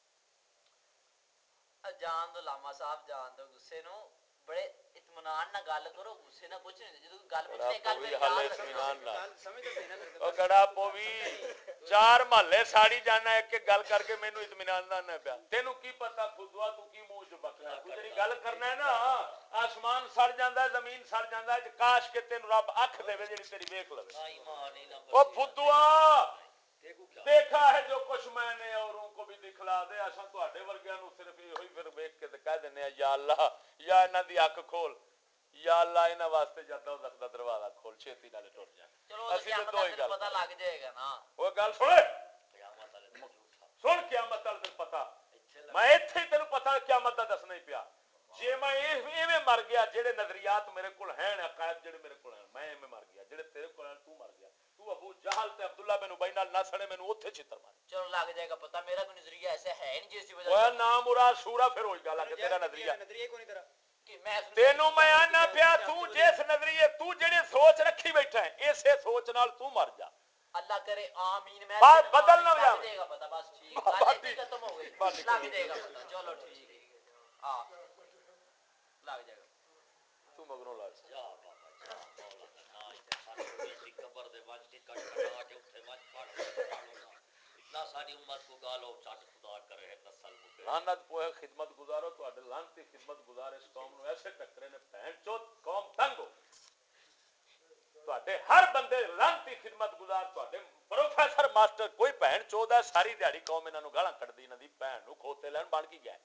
जान दो लामा साहब जान दो गुस्से नु बड़े इत्मीनान ना गल करो गुस्से ना कुछ नहीं जदों गल पुछने गल में हाल इत्मीनान ना समझ ते ना ओ गड़ा पोवी चार महल्ले साड़ी जाना एक एक गल करके मेनू इत्मीनान दा ना पिया तेनू की पता फुदवा तू की मुंह च बकना तू तेरी गल करना है ना आसमान सड़ जांदा जमीन सड़ जांदा काश के तेनू रब अख देवे जेड़ी तेरी वेख लवे ओ फुदवा देखा है जो कुछ मैंने औरों को भी दिखला दे असा तुहाडे वर्गियां नु सिर्फ इहो ही फिर वेख के ते कह दिंने या अल्लाह या इन्हां दी अख खोल या अल्लाह इन्हां वास्ते जदा दा दरवाजा खोल छेती नाले टुर जा चलो असि तो दो ही गल पता लग जाएगा ना ओ गल सुन क़यामत वाले सुन क़यामत वाले दिन पता मैं इत्थे ही तेनू पता क़यामत दा दसना ही पिया जे मैं एवें मर गया जेड़े नजरियात मेरे कोल हैं अकायद जेड़े मेरे कोल हैं मैं एवें मर गया जेड़े तेरे कोल हैं तू मर गया तू تو ابو جہل تے عبداللہ بن ابی نال نہ سڑے مینوں اوتھے چھتر مارے. چلو لگ جائے گا پتہ میرا کوئی نظریہ ایسا ہے نہیں جس کی وجہ اوے نام مراد سورا پھر ہوئی گل ہے تیرا نظریہ نظریہ کو نہیں تیرا کہ میں تینوں میں آنا پیا تو جس نظریے تو جڑی سوچ رکھی بیٹھا ہے اسے سوچ نال تو مر جا. اللہ کرے آمین. میں بات بدل نہ ہو لگ جائے گا پتہ بس ٹھیک بات اتنی ختم ہو گئی لگ جائے گا پتہ چلو ٹھیک ہے ہاں لگ جائے گا تو مگروں لگ جا بابا جا مولا ناج تے سانو دی قبر دے وچ ٹکٹ کٹا کے اوتھے وچ پڑھ اتنا ساری امت کو گالو چٹ خدا کرے ہے نسل مکے لعنت پوئے خدمت گزارو تواڈے لعنتی خدمت گزار اس قوم نو ایسے ٹکرے نے بہن چوت قوم تنگ ہو تواڈے ہر بندے لعنتی خدمت گزار تواڈے پروفیسر ماسٹر کوئی بہن چوت ہے ساری دیہڑی قوم انہاں نو گالاں کڈدی انہاں دی بہن نو کھوتے لین بن کی گئے.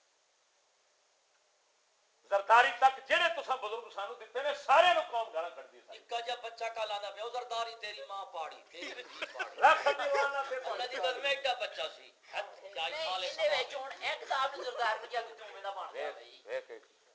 زرداری تک جڑے تساں بزرگ سانو دتے نے سارے نو قوم گالاں کڈدی ہے. نکا جا بچہ کا لانا پیا زرداری تیری ماں پاڑی تیری بھی پاڑی لاکھ دیوانا تے اللہ دی قسم ایڈا بچہ سی کیا سال اس دے وچ ہن ایک کتاب نو زردار نے کیا کہ توں دا بن گیا بھائی ایک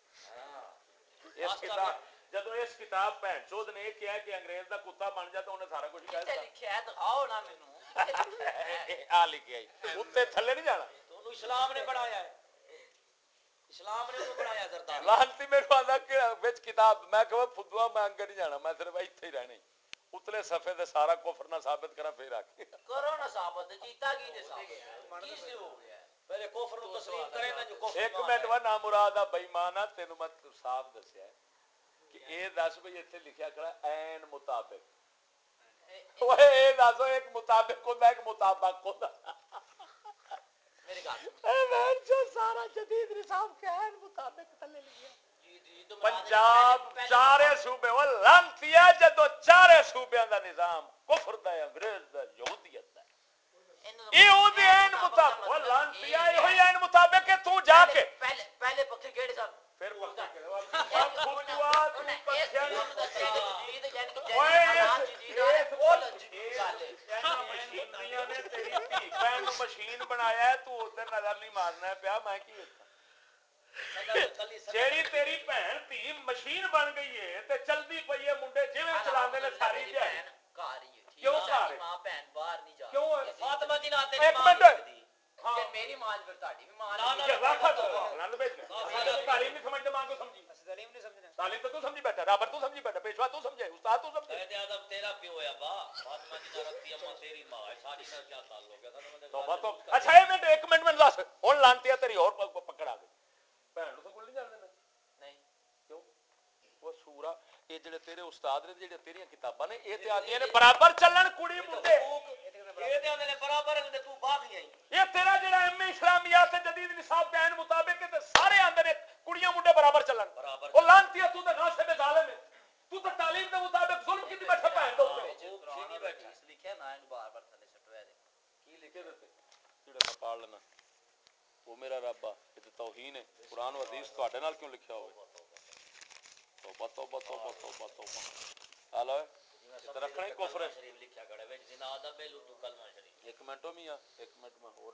اس کتاب جدوں اس کتاب بہن چود نے کیا کہ انگریز دا کتا بن جا تو انہیں سارا کچھ کہہ دتا لکھیا ہے دکھاؤ نا مینوں آ لکھیا ہے اوتے تھلے نہیں جانا تو اسلام نے بنایا ہے اسلام نے انہوں بنایا زرداری لعنتی میرے آندا کہ وچ کتاب میں کہو فدوا میں انگ نہیں جانا میں صرف ایتھے ہی رہنا اتلے صفحے تے سارا کفر نہ ثابت کرا پھر آ کے کرو نا ثابت کیتا کی تے ثابت کی سے ہو گیا پہلے کفر نو تسلیم کرے نا جو کفر ایک منٹ وا نا مراد آ بے ایمان آ تینوں میں صاف دسیا ہے کہ اے دس بھئی ایتھے لکھیا کھڑا عین مطابق اوے اے دسو ایک مطابق ہوندا ایک مطابق ہوندا میرے گل اے میں جو سارا جدید نصاب کے عین مطابق تلے لکھیا جی جی تو پنجاب چارے صوبے وہ لانتیا جدو چارے صوبیاں دا نظام کفر دا ہے انگریز دا یہودیت دا اے او دے عین مطابق وہ لانتیا اے ہوئی عین مطابق کہ تو جا کے پہلے پہلے پکے کیڑے صاحب پھر پکے کیڑے خطوا تو پکھیا جدید یعنی کہ اوئے حالات جدید آ رہے جدید گل ہے مشینریاں نے تیری دھی بہن نو مشین بنایا ہے تو ادھر نظر نہیں مارنا پیا میں کی جیڑی تیری بہن تھی مشین بن گئی ہے تے چلدی پئی ہے منڈے جویں چلاندے نے ساری دیہاڑی گھر ہی ہے کیوں گھر ماں بہن باہر نہیں جا کیوں فاطمہ دی نا ایک منٹ کہ میری ماں پھر تہاڈی بھی ماں نا نا کہ راکھت نال بیٹھ سارے تو تعلیم نہیں سمجھتے ماں کو سمجھی تعلیم نہیں سمجھنا تعلیم تو تو سمجھی بیٹھا رابر تو سمجھی بیٹھا پیشوا تو سمجھے استاد تو سمجھے قائد اعظم تیرا پیو ہے با فاطمہ دی نا رکھتی اما تیری ماں ہے ساری نال کیا تعلق ہے سن توبہ تو اچھا ایک منٹ ایک منٹ میں دس ہن لانتیا تیری اور پکڑ آ گئی بہن نو سکول نہیں جان دینا نہیں کیوں وہ سورا یہ جڑے تیرے استاد نے جڑے تیریاں کتاباں نے اے تے آندیاں نے برابر چلن کڑی منڈے اے تے اندے نے برابر نے تو باغی ہیں یہ تیرا جڑا ایم اے اسلامیات تے جدید نصاب کے عین مطابق تے سارے آندے نے کڑیاں منڈے برابر چلن او لانتیا تو تے غاصب ظالم ہے تو تے تعلیم دے مطابق ظلم کیتی بیٹھا بہن دے اوپر کھینی بیٹھی اس لکھیا نا ایک بار بار تھلے سٹوے دے کی لکھے تے جڑے میں پڑھ لینا وہ میرا رب ہے یہ تے توہین ہے قرآن و حدیث تواڈے نال کیوں لکھیا ہوئے توبہ توبہ توبہ توبہ توبہ ہلو تے رکھنا ہی کفر ہے شریف لکھیا گڑے وچ جنا دا بیلو تو کلمہ شریف ایک منٹ میاں ایک منٹ میں ہور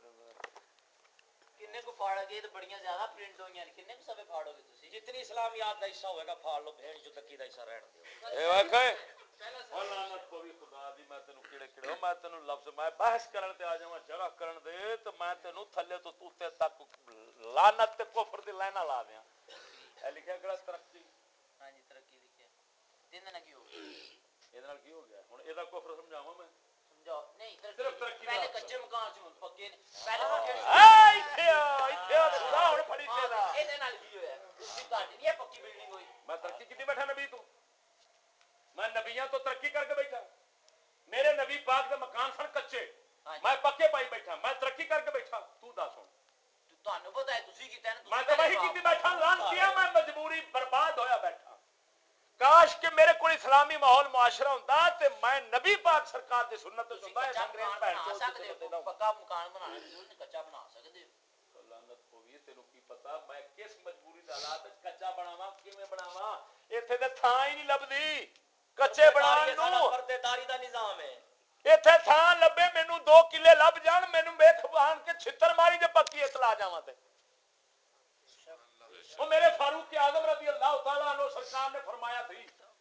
کنے کو پھاڑ گئے تے بڑیاں زیادہ پرنٹ ہوئیاں کنے کو سبے پھاڑو گے تسی جتنی اسلامیات دا حصہ ہوئے گا پھاڑ لو بھیڑ جو تکی دا حصہ رہن دیو اے واکھے او لعنت پوی خدا دی میں تینو کیڑے کیڑے میں تینو لفظ میں بحث کرن تے آ جاواں جگہ کرن دے تے میں تینو تھلے تو اوتے تک لعنت تے کفر دی لائناں لا دیاں اے لکھیا کڑا ترقی ہاں جی ترقی لکھیا تین نہ کی ہو گیا اے نال کی ہو گیا ہن اے دا کفر سمجھاواں میں سمجھاؤ نہیں صرف ترقی پہلے کچے مکان سے پکے نے پہلے پکے اے ایتھے ایتھے خدا ہن پڑی تے دا اے دے نال کی ہویا بھی تہاڈی نہیں پکی بلڈنگ ہوئی میں ترقی کیتی بیٹھا نبی تو میں نبیاں تو ترقی کر کے بیٹھا میرے نبی پاک دے مکان سن کچے میں پکے پائی بیٹھا میں ترقی کر کے بیٹھا تو دس ہن تانوں پتہ ہے تسی کیتا ہے میں تو وہی کیتی بیٹھا لعنتیا میں مجبوری برباد ہویا بیٹھا کاش کہ میرے کو اسلامی ماحول معاشرہ ہوندا تے میں نبی پاک سرکار دی سنت تے چلدا اس انگریز بھائی بنا سکدے ہو پکا مکان بنانا ضرور نہیں کچا بنا سکدے ہو لعنت ہوئی تینو کی پتہ میں کس مجبوری دے حالات وچ کچا بناواں کیویں بناواں ایتھے تے تھاں ہی نہیں لبدی کچے بنان نو پردےداری دا نظام ہے ایتھے تھاں لبے مینوں دو کلے لب جان مینوں ویکھ بان کے چھتر ماری تے پکی اطلاع جاواں تے وہ میرے فاروق اعظم رضی اللہ تعالیٰ عنہ سرکار نے فرمایا تھی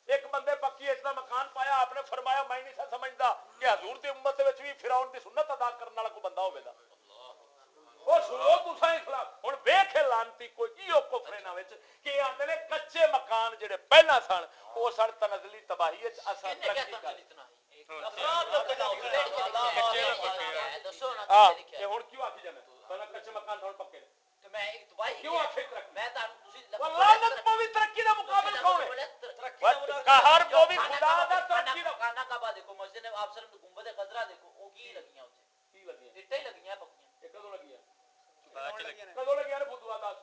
ایک بندے پکی اس کا مکان پایا آپ نے فرمایا میں نہیں سا سمجھتا کہ حضور دی امت وچ بھی فرعون دی سنت ادا کرنے والا کوئی بندہ ہوے گا او سنو تساں اسلام ہن ویکھ لانتی کوئی کیو کفر نہ وچ کہ آندے نے کچے مکان جڑے پہلا سن او سن تنزلی تباہی وچ اساں ترقی کر افراد تو پیدا ہو گئے دسو نا کتے لکھیا ہے ہن کیوں آکھی جانا پہلا کچے مکان تھوڑ پکے تو میں ایک تباہی کیوں آکھی ترقی میں تانوں تسی لعنت پوی ترقی دا مقابل کون ہے قہر پوی خدا دا ترقی دا کانا کعبہ دیکھو مسجد نبی آپ صلی گنبد خضرا دیکھو او کی لگیاں اوتے کی لگیاں اٹے لگیاں پکیاں یہ کدوں لگیاں بعد چ لگی کدوں لگیاں نے فدوا دس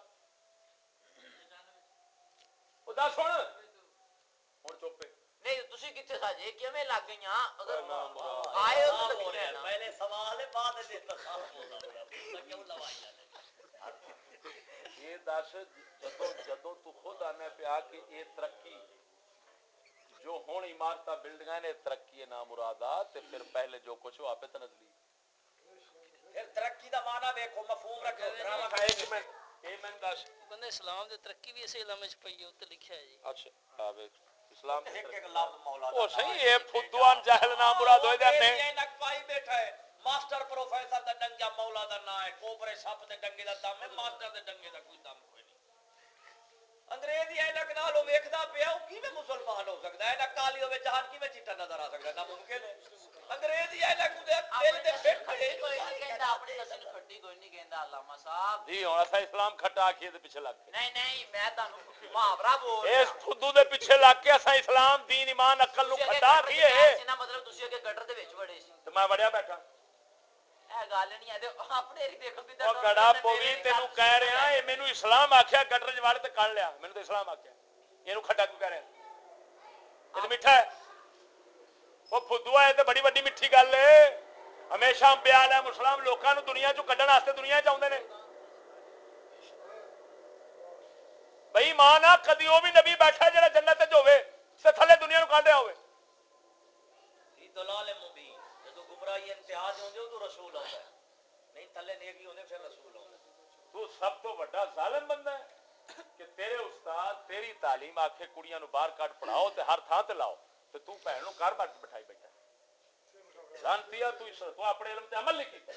او دس ہن ہن چوپے نہیں تسی کتے ساجے کیویں لگ گئیاں اگر آئے ہو تو لگیاں نا پہلے سوال ہے بعد وچ تصاف ہونا بڑا کیوں لوائی جانے یہ دس جدوں جدوں تو خود آنا پیا کہ یہ ترقی جو ہن عمارتاں بلڈنگاں نے ترقی نام مرادا تے پھر پہلے جو کچھ ہوا پہ تنزلی پھر ترقی دا معنی دیکھو مفہوم رکھو ڈرامہ ایک منٹ اے میں دس بندہ اسلام دے ترقی بھی اسی علم وچ پئی اوتے لکھیا ہے جی اچھا آ ویکھ اسلام ایک ایک لفظ مولا او صحیح ہے فدوان جاہل نام مراد ہوے دے نے یہ نک پائی بیٹھا ہے ماسٹر پروفیسر دا ڈنگا مولا دا نا ہے کوبرے سپ دے ڈنگے دا دم ہے ماسٹر دے ڈنگے دا کوئی دم کوئی نہیں انگریز یہ نک نالو ویکھدا پیا او کیویں مسلمان ہو سکدا ہے نہ کالی ہوے جہان کیویں چٹا نظر آ سکدا ہے ناممکن ہے انگریز یہ نک دے دل تے پھٹ کھڑے کوئی نہیں کہندا اپنی نسل کھٹی کوئی نہیں کہندا علامہ صاحب جی ہن اسا اسلام کھٹا کے تے پیچھے لگ کے نہیں نہیں میں تانوں محاورہ بول اس فدو دے پیچھے لگ کے اسا اسلام دین ایمان عقل نو کھٹا کیے نا مطلب تسی اگے گٹر دے وچ وڑے سی تے میں وڑیا بیٹھا اے گل نہیں ہے تے اپنے ہی دیکھو کدھر او گڑا پوی تینو کہہ رہا اے مینوں اسلام آکھیا گٹر وچ وڑ تے کڈ لیا مینوں تے اسلام آکھیا اینو کھٹا کیوں کہہ رہا یہ تے میٹھا ہے وہ فدو ہے تے بڑی بڑی میٹھی گل ہے ہمیشہ انبیاء علیہ السلام لوکاں نو دنیا چوں کڈن واسطے دنیا چ اوندے نے بھئی ماں نہ کدی او بھی نبی بیٹھا جڑا جنت وچ ہوے تے تھلے دنیا نو کڈ رہا ہوے فی ضلال مبین جدوں گمراہی انتہا تے ہوندے او تو رسول آندا ہے نہیں تھلے نیکی ہوندے پھر رسول آندا ہے تو سب تو بڑا ظالم بندہ ہے کہ تیرے استاد تیری تعلیم آکھے کڑیاں نو باہر کڈ پڑھاؤ تے ہر تھاں تے لاؤ تے تو بہن نو گھر بیٹھ بٹھائی بیٹھا لانتیا تو تو اپنے علم تے عمل نہیں کیتا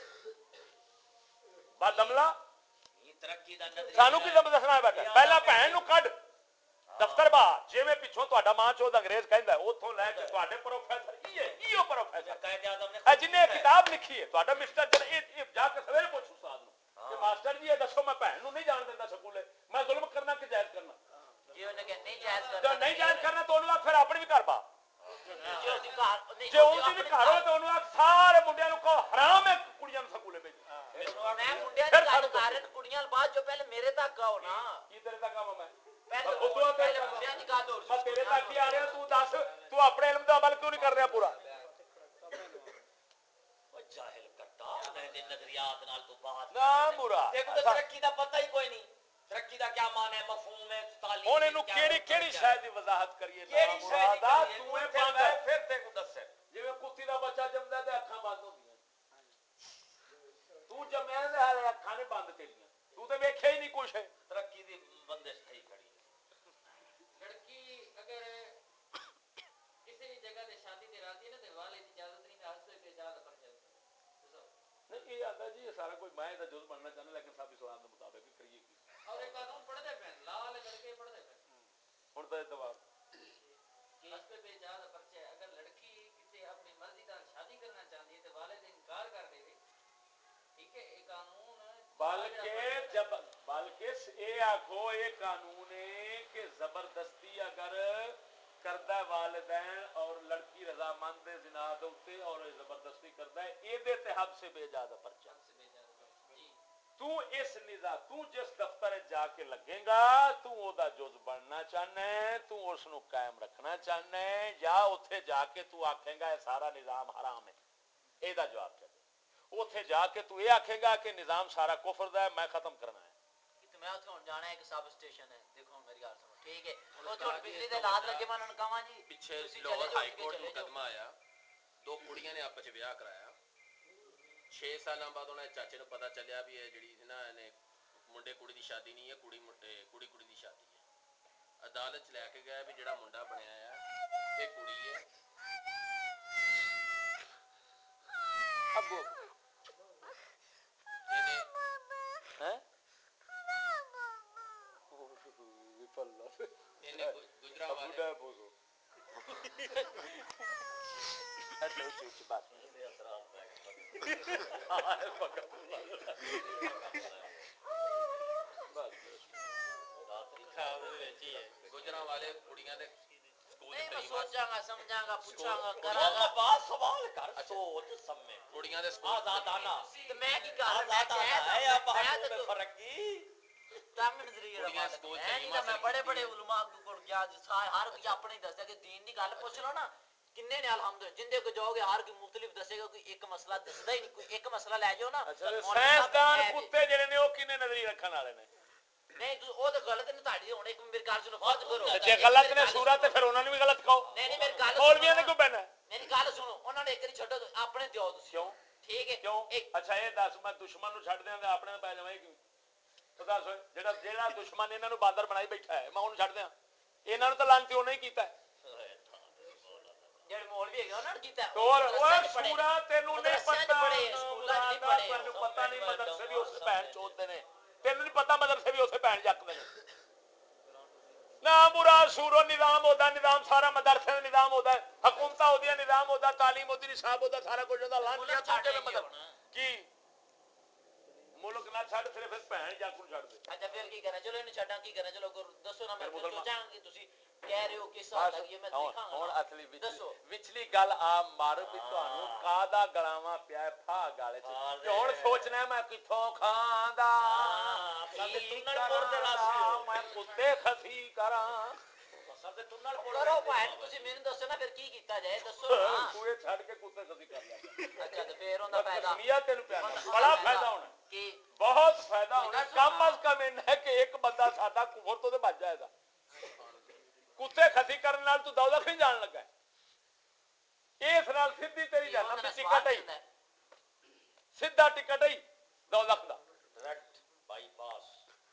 بد عملہ یہ ترقی دا نظریہ سانو کی سب دسنا ہے بیٹا پہلا بہن نو کڈ دفتر باہر جویں پیچھوں تہاڈا ماں چود انگریز کہندا ہے اوتھوں لے کے تہاڈے پروفیسر ایہ ایو پروفیسر قائد اعظم نے ہے جن نے کتاب لکھی ہے تہاڈا مسٹر جن جا کے سویرے پوچھ استاد نو کہ ماسٹر جی یہ دسو میں بہن نو نہیں جان دیندا سکولے میں ظلم کرنا کہ جائز کرنا جی انہوں نے نہیں جائز کرنا نہیں جائز کرنا تو انہوں پھر اپنی بھی کر با جو دی گھر جے اون دی بھی گھر ہوے تو انہوں سارے منڈیاں نو کہو حرام ہے کڑیاں نو سکولے بھیج میں منڈیاں دی گل کر رہا کڑیاں بعد جو پہلے میرے تک آؤ نا کی تیرے تک آواں میں پہلے خودوا پہلے منڈیاں دی گل میں تیرے تک ہی آ رہا تو دس تو اپنے علم دا عمل کیوں نہیں کر رہا پورا جاہل کٹا انہاں دے نظریات نال تو بات نا مراد دیکھو ترقی دا پتہ ہی کوئی نہیں ترقی دا کیا معنی ہے مفہوم ہے تعلیم ہن اینو کیڑی کیڑی شے دی وضاحت کریے نا مراد تو اے بند پھر تے کو دس جویں کتی دا بچہ جمدا تے اکھاں بند ہوندیاں تو جمیا تے ہالے اکھاں نے بند تیریاں تو تے ویکھیا ہی نہیں کچھ ترقی دی بندش تھئی کھڑی لڑکی اگر کسی بھی جگہ تے شادی تے راضی ہے نا تے والے دی اجازت نہیں تے ہستے تے اجازت پر جائے نہیں یہ آتا جی یہ سارا کوئی میں دا جز بننا چاہنا لیکن سب اسلام کے مطابق کریے کی اور ایک قانون پڑھتے پہ لا والے لڑکے پڑھتے پہ ہن تے اعتبار کہ اس پہ بے اجازت پرچے اگر لڑکی کسی اپنی مرضی نال شادی کرنا چاہتی ہے تے والد انکار کر دے ٹھیک ہے یہ قانون بلکہ جب بلکہ اے آکھو اے قانون ہے کہ زبردستی اگر کردہ والدین اور لڑکی رضامند زنا دے اوتے اور زبردستی کردا ہے اے دے تے حد سے بے اجازت پرچہ تو اس نظام تو جس دفتر جا کے لگے گا تو او دا جز بننا چاہنا ہے تو اس نو قائم رکھنا چاہنا ہے یا اوتھے جا کے تو آکھے گا سارا نظام حرام ہے اے دا جواب چاہیے اوتھے جا کے تو اے آکھے گا کہ نظام سارا کفر دا ہے میں ختم کرنا ہے کہ میں اوتھے ہن جانا ہے ایک سب اسٹیشن ہے دیکھو میری گل سنو ٹھیک ہے اوتھے بجلی دے لات لگے میں انہاں نوں کہاں جی پیچھے لاہور ہائی کورٹ مقدمہ آیا دو کڑیاں نے آپس وچ بیاہ کرایا چھ سالاں بعد انہاں دے چاچے نوں پتہ چلیا بھی یہ جڑی نا نے منڈے کڑی دی شادی نہیں ہے کڑی کڑی کڑی دی شادی ہے عدالت چ لے کے گیا بھی جڑا منڈا بنیا ہے ਇਹ ਕੁੜੀ ਹੈ ابو ਇਹਨੇ ہیں ਇਹਨੇ ਗੁ- ਗੁਜਰਾਂਵਾਲੇ بوڑھا بوزو اچھا اچھی اچھی بات ਗੁਜਰਾਂਵਾਲੇ ਕੁੜੀਆਂ ਦੇ ਸਕੂਲ نہیں میں ਤਲੀਮ سوچاں گا سمجھاں گا پوچھاں گا کراں کراں گا بات سوال کر سوچ سمے ਕੁੜੀਆਂ ਦੇ ਸਕੂਲ آزادانہ تو میں کی کر میں آزادانہ ہے یا بہانوں میں فرق کی تنگ نظریے دا ਕੁੜੀਆਂ مالک ਸਕੂਲ میں تلیم نہیں میں حاصل بڑے ਕੀਤੀ بڑے ہے۔ علماء کو گیا ہر کوئی اپنے دسدا کہ دین دی گل پوچھ لو نا کنے نے الحمدللہ جندے کو جاؤ گے ہر کوئی مختلف دسے گا کوئی ایک مسئلہ دسدا ہی نہیں کوئی ایک مسئلہ لے جاؤ نا سائنسدان کتے جڑے نے او کنے نظری رکھن والے نے نہیں تو او تے غلط نہیں تہاڈی ہن ایک میری گل سنو فرض کرو تے جے غلط نے صورت تے پھر انہاں نے بھی غلط کہو نہیں نہیں میری گل مولویاں نے کیوں بہنا میری گل سنو انہاں نے ایک نہیں چھڈو اپنے دیو تسی کیوں ٹھیک ہے کیوں اچھا یہ دس میں دشمن نو چھڈ دیاں تے اپنے تے پے جاواں کیوں تو دس جڑا جڑا دشمن انہاں نو باندر بنائی بیٹھا ہے میں اونوں چھڈ دیاں انہاں نو تے لعنتی انہاں ہی کیتا ہے جڑے مولوی ہے انہاں نے کیتا ہے اور او سورا تینوں نہیں پتہ سکولاں نہیں پڑھے تینوں پتہ نہیں مدرسے بھی اسے بہن چوت دے نے تینوں نہیں پتہ مدرسے بھی اسے بہن جک دے نے نا مراد سورو نظام ہوتا نظام سارا مدرسے دا نظام ہوتا ہے حکومتاں ہودیاں نظام ہوتا تعلیم ہوتی نصاب ہوتا سارا کچھ ہوتا لانتیاں تو کے مدد کی ملک نہ چھڈ صرف اس بہن جک نو چھڈ دے اچھا پھر کی کرنا چلو انہوں چھڈاں کی کرنا چلو دسو نا میں سوچاں کہ تسی کہہ رہے ہو کس حد تک یہ میں دیکھاں گا ہن اصلی وچلی گل آ مار بھی تانوں کادا گلاواں پیا پھا گالے چ تے ہن سوچنا میں کتھوں کھاندا میں کتے خسی کراں کرو بھائی تسی مینوں دسو نا پھر کی کیتا جائے دسو نا کوئے چھڈ کے کتے خسی کر لیا اچھا تے پھر اوندا فائدہ تسمیہ تینوں پیار بڑا فائدہ ہونا کہ بہت فائدہ ہونا کم از کم ان ہے کہ ایک بندہ ساڈا کفر تو تے بچ جائے گا کتے خسی کرنے نال تو دوزخ نہیں جان لگا ہے اس نال سیدھی تیری جہنم دی ٹکٹ ہے سیدھا ٹکٹ ہے دوزخ دا ڈائریکٹ بائی پاس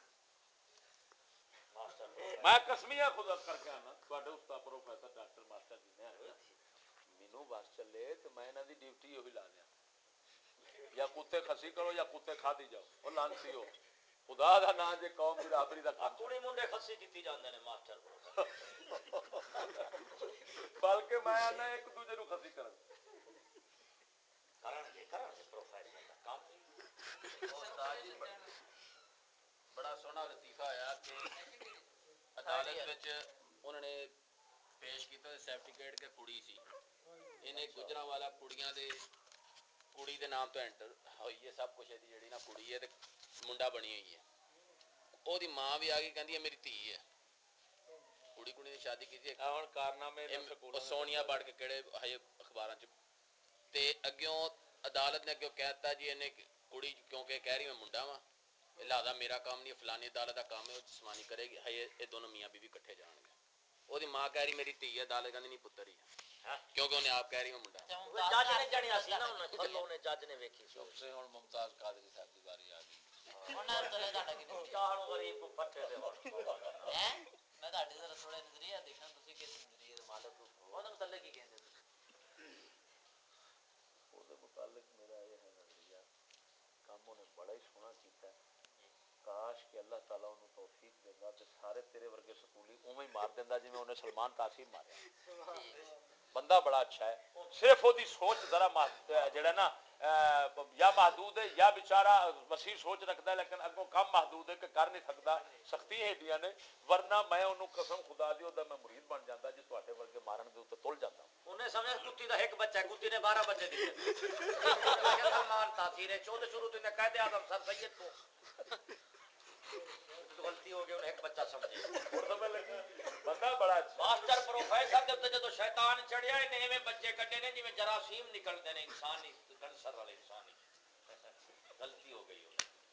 میں قسمیہ خدا کر کے آنا تواڈے استاد پروفیسر ڈاکٹر ماسٹر جی نے آیا مینوں بس چلے تے میں انہاں دی ڈیوٹی وہی لا دیا یا کتے خسی کرو یا کتے کھا دی جاؤ او لانتی ہو خدا دا نام جے قوم دی برابری دا کام کڑی منڈے خسی کیتی جاندے نے ماسٹر بلکہ میں آنا ایک دوجے نو خسی کرن کرن گے کرن گے پروفیسر دا کام بڑا سونا لطیفہ آیا کہ عدالت وچ انہوں نے پیش کیتا سرٹیفکیٹ کہ کڑی سی انہیں گجراں کڑیاں دے کڑی دے نام تو انٹر ہوئی ہے سب کچھ دی جڑی نا کڑی ہے تے منڈا بنی ہوئی ہے او دی ماں بھی آ گئی کہندی ہے میری دھی ہے کڑی کڑی نے شادی کی تھی ہن کارنامے سونیا پڑھ کے کہڑے ہے اخباراں چ تے اگیوں عدالت نے اگیوں کہتا جی انہیں کڑی کیونکہ کہہ رہی میں منڈا وا لہذا میرا کام نہیں فلانی عدالت کا کام ہے وہ جسمانی کرے گی ہے یہ دونوں میاں بیوی کٹھے جان گے وہ دی ماں کہہ رہی میری دھی ہے عدالت کہندی نہیں پتر ہی ہے کیونکہ انہیں آپ کہہ رہی میں منڈا جج نے جانیا سی نا انہاں تھلوں نے جج نے ویکھی سی سے ہن ممتاز قادری صاحب دی باری آ گئی انہاں تلے تہاڈا کی چاہن غریب کو پٹھے دے ہیں میں تہاڈے ذرا تھوڑا نظریہ دیکھاں تسی کس نظریے دے مالک ہو اونوں تلے کی کہندے او دے متعلق میرا یہ ہے نظریہ کام انہیں بڑا ہی سونا کیتا ہے کاش کہ اللہ تعالیٰ انہوں توفیق دیندا تے سارے تیرے ورگے سکولی اوویں ہی مار دیندا جویں انہیں سلمان تاثیر ماریا بندہ بڑا اچھا ہے صرف وہ دی سوچ ذرا جڑا نا یا محدود ہے یا بیچارہ وسیع سوچ رکھتا ہے لیکن اگوں کم محدود ہے کہ کر نہیں سکتا سختی ہے نے ورنہ میں انہوں قسم خدا دی ہوتا میں مرید بن جاتا جی تواڈے ورگے مارن دے اوتے تل جاتا انہیں سمجھ کتی دا ایک بچہ ہے کتی نے بارہ بچے دیتے سلمان تاثیر ہے چودہ شروع تو انہیں قائد اعظم سر سید کو غلطی ہو گئی انہیں ایک بچہ سمجھے بندہ بڑا اچھا ماسٹر پروفیسر دے جدو شیطان چڑھیا انہیں میں بچے کڈے نے جی میں جراثیم نکلتے ہیں انسانی کنسر والے انسانی غلطی ہو گئی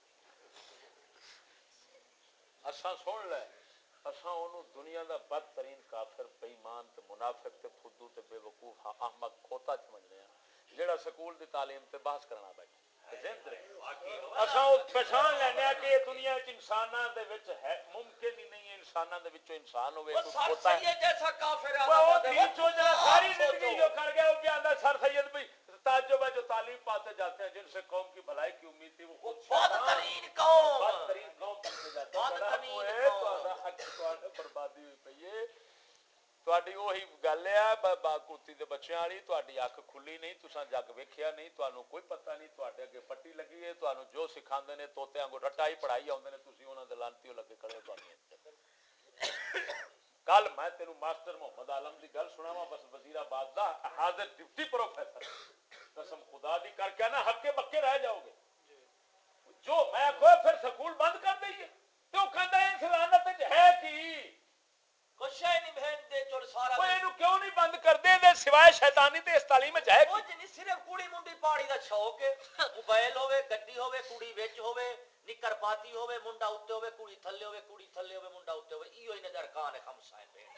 اساں سن لے اساں انہوں دنیا دا بدترین کافر بے ایمان تے منافق تے فدو تے بے وقوف احمق کھوتا سمجھنے ہیں جیڑا سکول دی تعلیم تے بحث کرنا بیٹھا اساں او پہچان لینے کہ دنیا وچ انساناں دے وچ ہے ممکن ہی نہیں ہے انساناں دے وچوں انسان ہوے کوئی ہوتا ہے جیسا کافر ہے وہ نیچوں جڑا ساری زندگی جو کر گیا وہ پیاندا سر سید بھائی تعجب ہے جو تعلیم پاتے جاتے ہیں جن سے قوم کی بھلائی کی امید تھی وہ بدترین قوم بدترین قوم بنتے جاتے ہیں بدترین قوم حق تواڈے بربادی ہوئی پئی ہے تواڈی وہی گل ہے با کوتی دے بچیاں والی تواڈی اکھ کھلی نہیں تساں جگ ویکھیا نہیں تانوں کوئی پتہ نہیں تواڈے اگے پٹی لگی ہے تانوں جو سکھاندے نے توتے وانگو رٹا ہی پڑھائی آوندے نے تسی انہاں دے لانتیو لگے کھڑے تانوں کل میں تینوں ماسٹر محمد عالم دی گل سناواں بس وزیر آباد دا حاضر ڈپٹی پروفیسر قسم خدا دی کر کے نا ہکے بکے رہ جاؤ گے جو میں کوئی پھر سکول بند کر دئیے تو کہندا ہے اس لعنت وچ ہے کی کچھ نہیں بہن دے چل سارا کوئی اینو کیوں نہیں بند کر دے دے سوائے شیطانی تے اس تعلیم وچ ہے کچھ نہیں صرف کڑی منڈی پاڑی دا شوق ہے موبائل ہوے گڈی ہوے کڑی وچ ہوے نکر پاتی ہوے منڈا اوتے ہوے کڑی تھلے ہوے کڑی تھلے ہوے منڈا اوتے ہوے ایو ہی نظر کان ہے خمسہ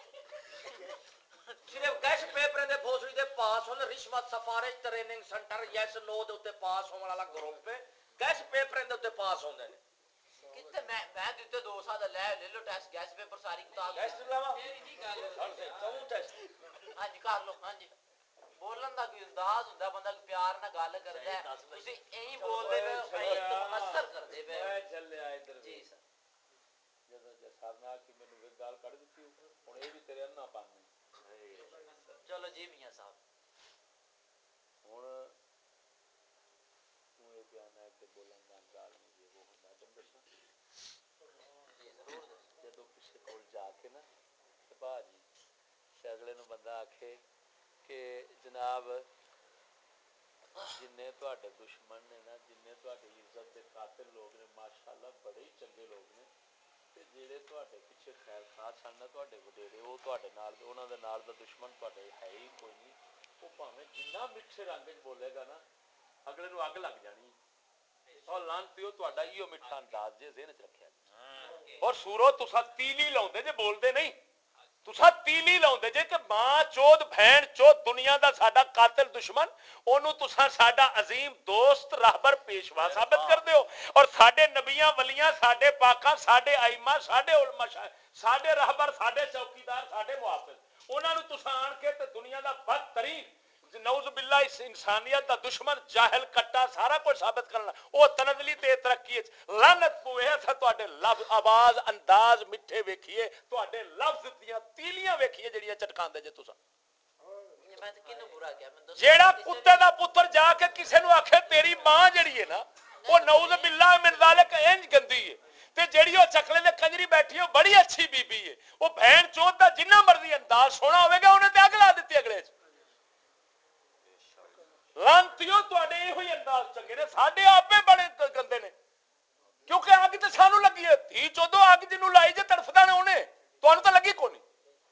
صرف گیس پیپر دے بھوسڑی دے پاس ہون رشوت سفارش ٹریننگ سینٹر یس نو دے اوتے پاس ہون والا گروپ ہے گیس پیپر دے اوتے پاس ہوندے نے کتے میں میں دتے دو سال لے لے لو ٹیسٹ گیس پیپر ساری کتاب ٹیسٹ لاوا تیری نہیں گل کون ٹیسٹ ہاں جی کر لو ہاں جی بولن دا کوئی انداز ہوندا بندہ پیار نال گل کردا ہے تسی ایہی بول دے پے ایہی اثر کردے پے میں چلیا ادھر جی سر جدوں جسار نا کہ مینوں ایک گل کڈ دتی ہن اے بھی تیرے انا پن چلو جی میاں صاحب ہن تو اے بیان ہے کہ بولن دا انداز نہیں وہ میں تم دساں جی ضرور جدوں کسی کول جا کے نا تے باجی تے اگلے نو بندہ آکھے کہ جناب جننے تواڈے دشمن نے نا جننے تواڈی عزت دے قاتل لوگ نے ماشاءاللہ بڑے ہی چنگے لوگ نے تے جڑے تواڈے پیچھے خیر خواہ سن نا تواڈے وڈیرے او تواڈے نال انہاں دے نال دا دشمن تواڈے ہے ہی کوئی نہیں او بھاویں جنہ میٹھے رنگ وچ بولے گا نا اگلے نو اگ لگ جانی اور لانتیو تواڈا ایو میٹھا انداز جے ذہن وچ رکھیا اور سورو تساں تیلی لاوندے جے بولدے نہیں تساں تیلی لاوندے جے کہ ماں چود بہن چود دنیا دا ساڈا قاتل دشمن اونوں تساں ساڈا عظیم دوست راہبر پیشوا ثابت کردے ہو اور ساڈے نبیاں ولیاں ساڈے پاکاں ساڈے ائمہ ساڈے علماء ساڈے راہبر ساڈے چوکیدار ساڈے محافظ انہاں نوں تساں آن کے تے دنیا دا بدترین نعوذ باللہ اس انسانیت دا دشمن جاہل کٹا سارا کچھ ثابت کرنا او تنزلی تے ترقی وچ لعنت پوے اسا تواڈے لفظ آواز انداز میٹھے ویکھیے تواڈے لفظ دیاں تیلیاں ویکھیے جڑیاں چٹکاندے جے تساں میں تے کینو برا کیا میں دسو جیڑا کتے دا پتر جا کے کسے نو آکھے تیری ماں جڑی ہے نا او نعوذ باللہ من ذالک انج گندی ہے تے جیڑی او چکلے دے کنجری بیٹھی ہے بڑی اچھی بی بی ہے او بہن چوت دا جنہ مرضی انداز سونا ہوے گا انہیں تے اگ لا دتی اگلے لانتیو تواڈے ایہی انداز چنگے نے ساڈے آپے بڑے گندے نے کیونکہ اگ تے سانو لگی ہے تھی چودو اگ جنوں لائی جے تڑفدا نے اونے تانوں تے لگی کوئی نہیں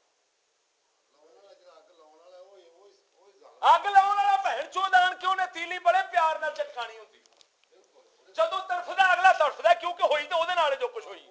اگ لاؤن والا بہن چود آن کے انہیں تیلی بڑے پیار نال چٹکانی ہوتی جدو تڑفدا اگلا تڑفدا کیونکہ ہوئی تو وہ نال جو کچھ ہوئی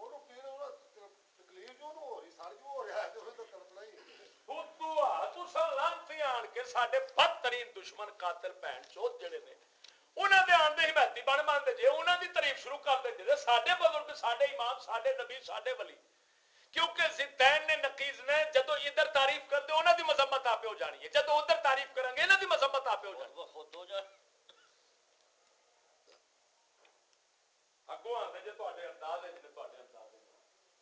آن کے ساڈے بدترین دشمن قاتل بہن چود جڑے نے انہاں دے آن دے حمایتی بن مانتے جے انہاں دی تعریف شروع کر دے جے ساڈے بزرگ ساڈے امام ساڈے نبی ساڈے ولی کیونکہ زدین نے نقیز نے جدو ادھر تعریف کر دے انہاں دی مذمت آپ ہو جانی ہے جدو ادھر تعریف کریں گے انہاں دی مذمت آپ ہو جانی خود ہو جائے اگوں آندے جے تواڈے انداز ہے جے تواڈے انداز ہے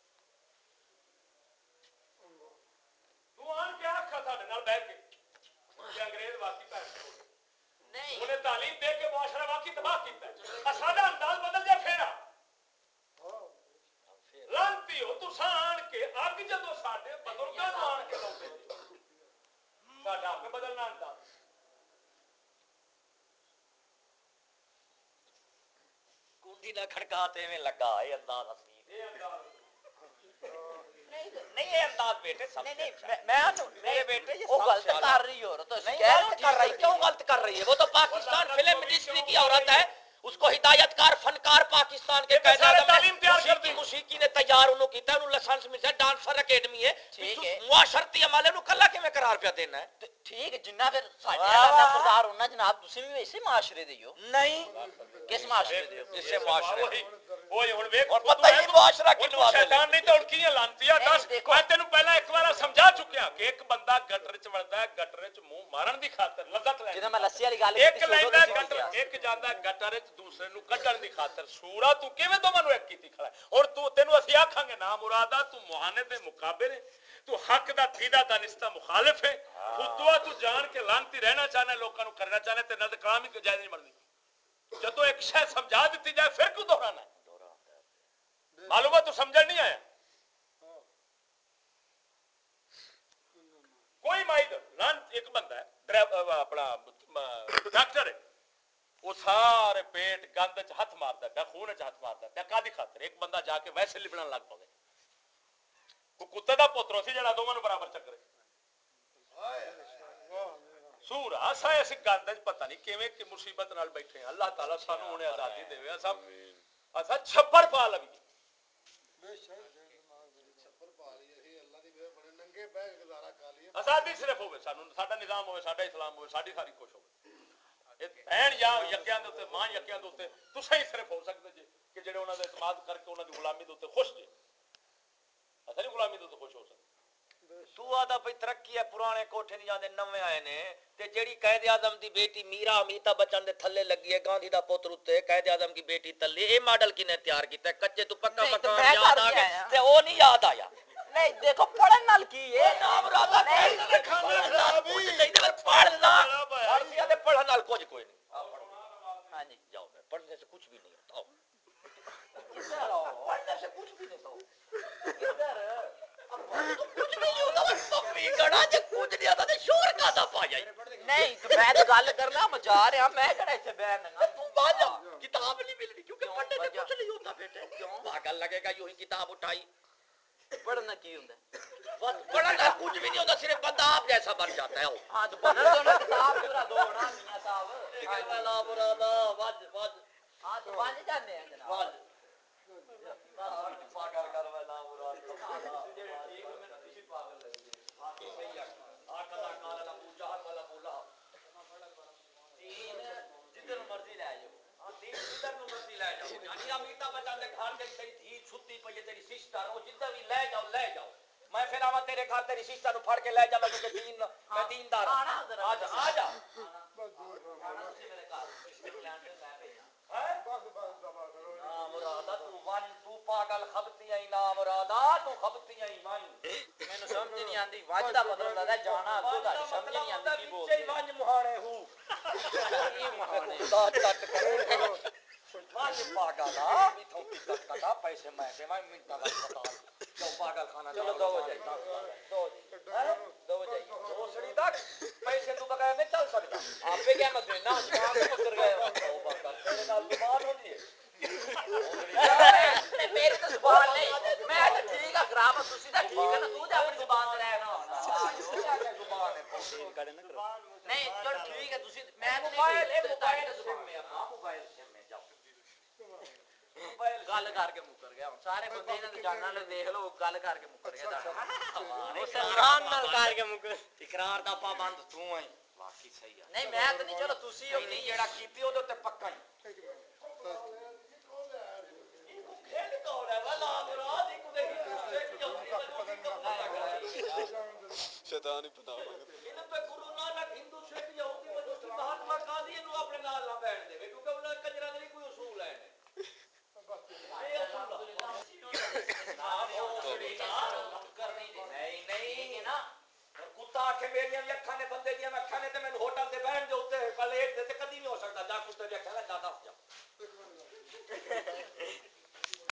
تو آن کے آکھا ساڈے نال بیٹھ کے کہ انگریز واقعی بہن چھوڑ نہیں انہیں تعلیم دے کے معاشرہ واقعی تباہ کیتا ہے ساڈا انداز بدل جائے پھر لانتی ہو تساں آن کے اگ جدو ساڈے بزرگاں نوں آن کے لاؤندے جے ساڈا اگ بدلنا انداز کنڈی نہ کھڑکاتے میں لگا اے انداز اصلی اے انداز نہیں یہ انداز بیٹے سب نہیں نہیں میں میرے بیٹے یہ وہ غلط کر رہی ہو تو نہیں غلط کر رہی کیوں غلط کر رہی ہے وہ تو پاکستان فلم انڈسٹری کی عورت ہے اس کو ہدایت کار فنکار پاکستان کے قائد اعظم نے موسیقی موسیقی نے تیار انہوں کیتا ہے انہوں لائسنس ملتا ہے ڈانسر اکیڈمی ہے معاشرتی عمل ہے انہوں کلا کے میں قرار پہ دینا ہے ٹھیک ہے جنہ پھر ساڈے نال سردار ہونا جناب تسی بھی ویسے معاشرے دے ہو نہیں کس معاشرے دے ہو جس سے معاشرے اوئے ہن ویکھ اور پتہ ہی معاشرہ کینو آ شیطان نہیں تے کی لانتیا دس میں تینوں پہلا ایک بار سمجھا چکیا کہ ایک بندہ گٹر وچ وڑدا ہے گٹر وچ منہ مارن دی خاطر لذت لے جدوں میں لسی والی گل ایک لیندا گٹر ایک جاندا گٹر وچ دوسرے نو کڈن دی خاطر سورا تو کیویں دوواں نو ایک کیتی کھڑا ہے اور تو تینوں اسی آکھاں گے نا مرادا تو معاند دے مقابل ہے تو حق دا دیدا دانستہ مخالف ہے خودوا تو جان کے لانتی رہنا چاہنا لوکاں نو کرنا چاہنا تے نہ کلام ہی جائز نہیں مرضی جدو ایک شے سمجھا دیتی جائے پھر کیوں دہرانا ہے معلوم ہے تو سمجھ نہیں آیا کوئی مائد لان ایک بندہ ہے ڈرائیور اپنا ڈاکٹر ہے وہ سارے پیٹ گند چ ہاتھ مارتا ہے خون چ ہاتھ مارتا ہے کا دی خاطر ایک بندہ جا کے ویسے لبنا لگ پے کوئی کتے دا پوترو سی جڑا دونوں برابر چکرے سور اسا اس گند وچ پتہ نہیں کیویں کہ مصیبت نال بیٹھے ہیں اللہ تعالی سانو انہیں آزادی دے اسا اسا چھپڑ پا لوی بے شک چھپڑ پا لی اسی اللہ دی بے بڑے ننگے بیٹھ کے گزارا کر لیے آزادی صرف ہوے سانو ساڈا نظام ہوے ساڈا اسلام ہوے ساڈی ساری خوش ہوے اے بہن یا یکیاں دے اوتے ماں یکیاں دے اوتے تساں ہی صرف ہو سکدے جے کہ جڑے انہاں دے اعتماد کر کے انہاں دی غلامی دے اوتے خوش جے اسا نہیں غلامی دے اوتے خوش ہو سکدے تو آدھا پہ ترقی ہے پرانے کوٹھے نہیں جاندے نویں آئے نے تے جیڑی قائد اعظم دی بیٹی میرا امیتابھ بچن دے تھلے لگی ہے گاندھی دا پتر تے قائد اعظم کی بیٹی تلے اے ماڈل کنے تیار کیتا ہے کچے تو پکا مکان یاد آ گیا تے او نہیں یاد آیا نہیں دیکھو پڑھن نال کی ہے نام رادا نہیں کھانا خراب کچھ نہیں تے پڑھنا پڑھیا تے پڑھن نال کچھ کوئی نہیں ہاں جی جاؤ پڑھنے سے کچھ بھی نہیں ہوتا ادھر آؤ پڑھنے سے کچھ بھی نہیں ہوتا ادھر کچھ بھی نہیں ہوتا ممی گڑا جے کچھ نہیں ہوتا تے شور کادا پایا نہیں تو میں تو گل کرنا میں جا رہا میں کڑا ایتھے بیٹھ نہ تو باجا کتاب نہیں ملنی کیونکہ پڑھنے سے کچھ نہیں ہوتا بیٹے کیوں پاگل لگے گا یوں ہی کتاب اٹھائی پڑھنا کی ہوندا ہے پڑھنا کچھ بھی نہیں ہوتا صرف بندہ آپ جیسا بن جاتا ہے ہاں تو بننا دونوں کتاب پورا دوڑنا میاں صاحب لیکن والا مرادا وج وج ہاں تو بن جاندے ہیں جناب وج پاگل کر والا مرادا جڑے ٹھیک میں کسی پاگل لگے ہاں تو صحیح ہے آقا قال ابو جہل والا مولا تین جدھر مرضی لے جاؤ ہاں تین جدھر مرضی لے جاؤ یعنی امیتابھ بچن دے گھر دے تیری دھی چھتی پئی ہے تیری سسٹر او جدھر بھی لے جاؤ لے جاؤ میں پھر آواں تیرے گھر تیری سسٹر نو پھڑ کے لے جا میں کیونکہ دین میں دیندار آ جا آ جا میرے گھر انگلینڈ میں میں بھیجا مرادا تو ون تو پاگل خبتی ائی نا مرادا تو خبتی ائی ون مینوں سمجھ نہیں آندی وج دا مطلب لگدا جانا کو دا سمجھ نہیں آندی کی بول وچے ون مہانے ہو کی مہانے خدا چٹ کرے ون پاگل آ میتھوں کی تک کٹا پیسے میں دے میں منٹا دا ہسپتال جو پاگل خانہ چلو دو جائے دو دو جائے دو سڑی تک پیسے تو بغیر نہیں چل سکتا آپ پہ کیا مت دینا زبان تو مکر گئے ہو توبہ کر تیرے نال زبان ہوندی ہے میری تو زبان نہیں میں تو ٹھیک ہے گرام تسی تے ٹھیک ہے نا تو تے اپنی زبان تے رہنا زبان ہے پوتین کڑے نہ کرو نہیں چل ٹھیک ہے تسی میں موبائل اے موبائل سم میں اپنا موبائل سم میں جاؤ موبائل گل کر کے مکر گیا ہن سارے بندے انہاں دے جانن والے دیکھ لو گل کر کے مکر گیا تہاڈا اقرار نال کر کے مکر اقرار دا پابند تو ہیں واقعی صحیح ہے نہیں میں تو نہیں چلو تسی ہو نہیں جیڑا کیتی او تے پکا ہی کھیل کون ہے والا مراد ایک دے شیطان ہی پتہ ہوگا انہاں پہ گرو نانک ہندو سکھ یہودی مجوسی مہاتما گاندھی نو اپنے نال نہ بیٹھ دے کیونکہ انہاں کنجراں دے کوئی اصول ہے نہیں نہیں نا کتا آکھے میری اکھاں نے بندے دی اکھاں نے تے مینوں ہوٹل تے بیٹھ دے اوتے پلیٹ تے کدی نہیں ہو سکدا جا کتے دی اکھاں دا دس جا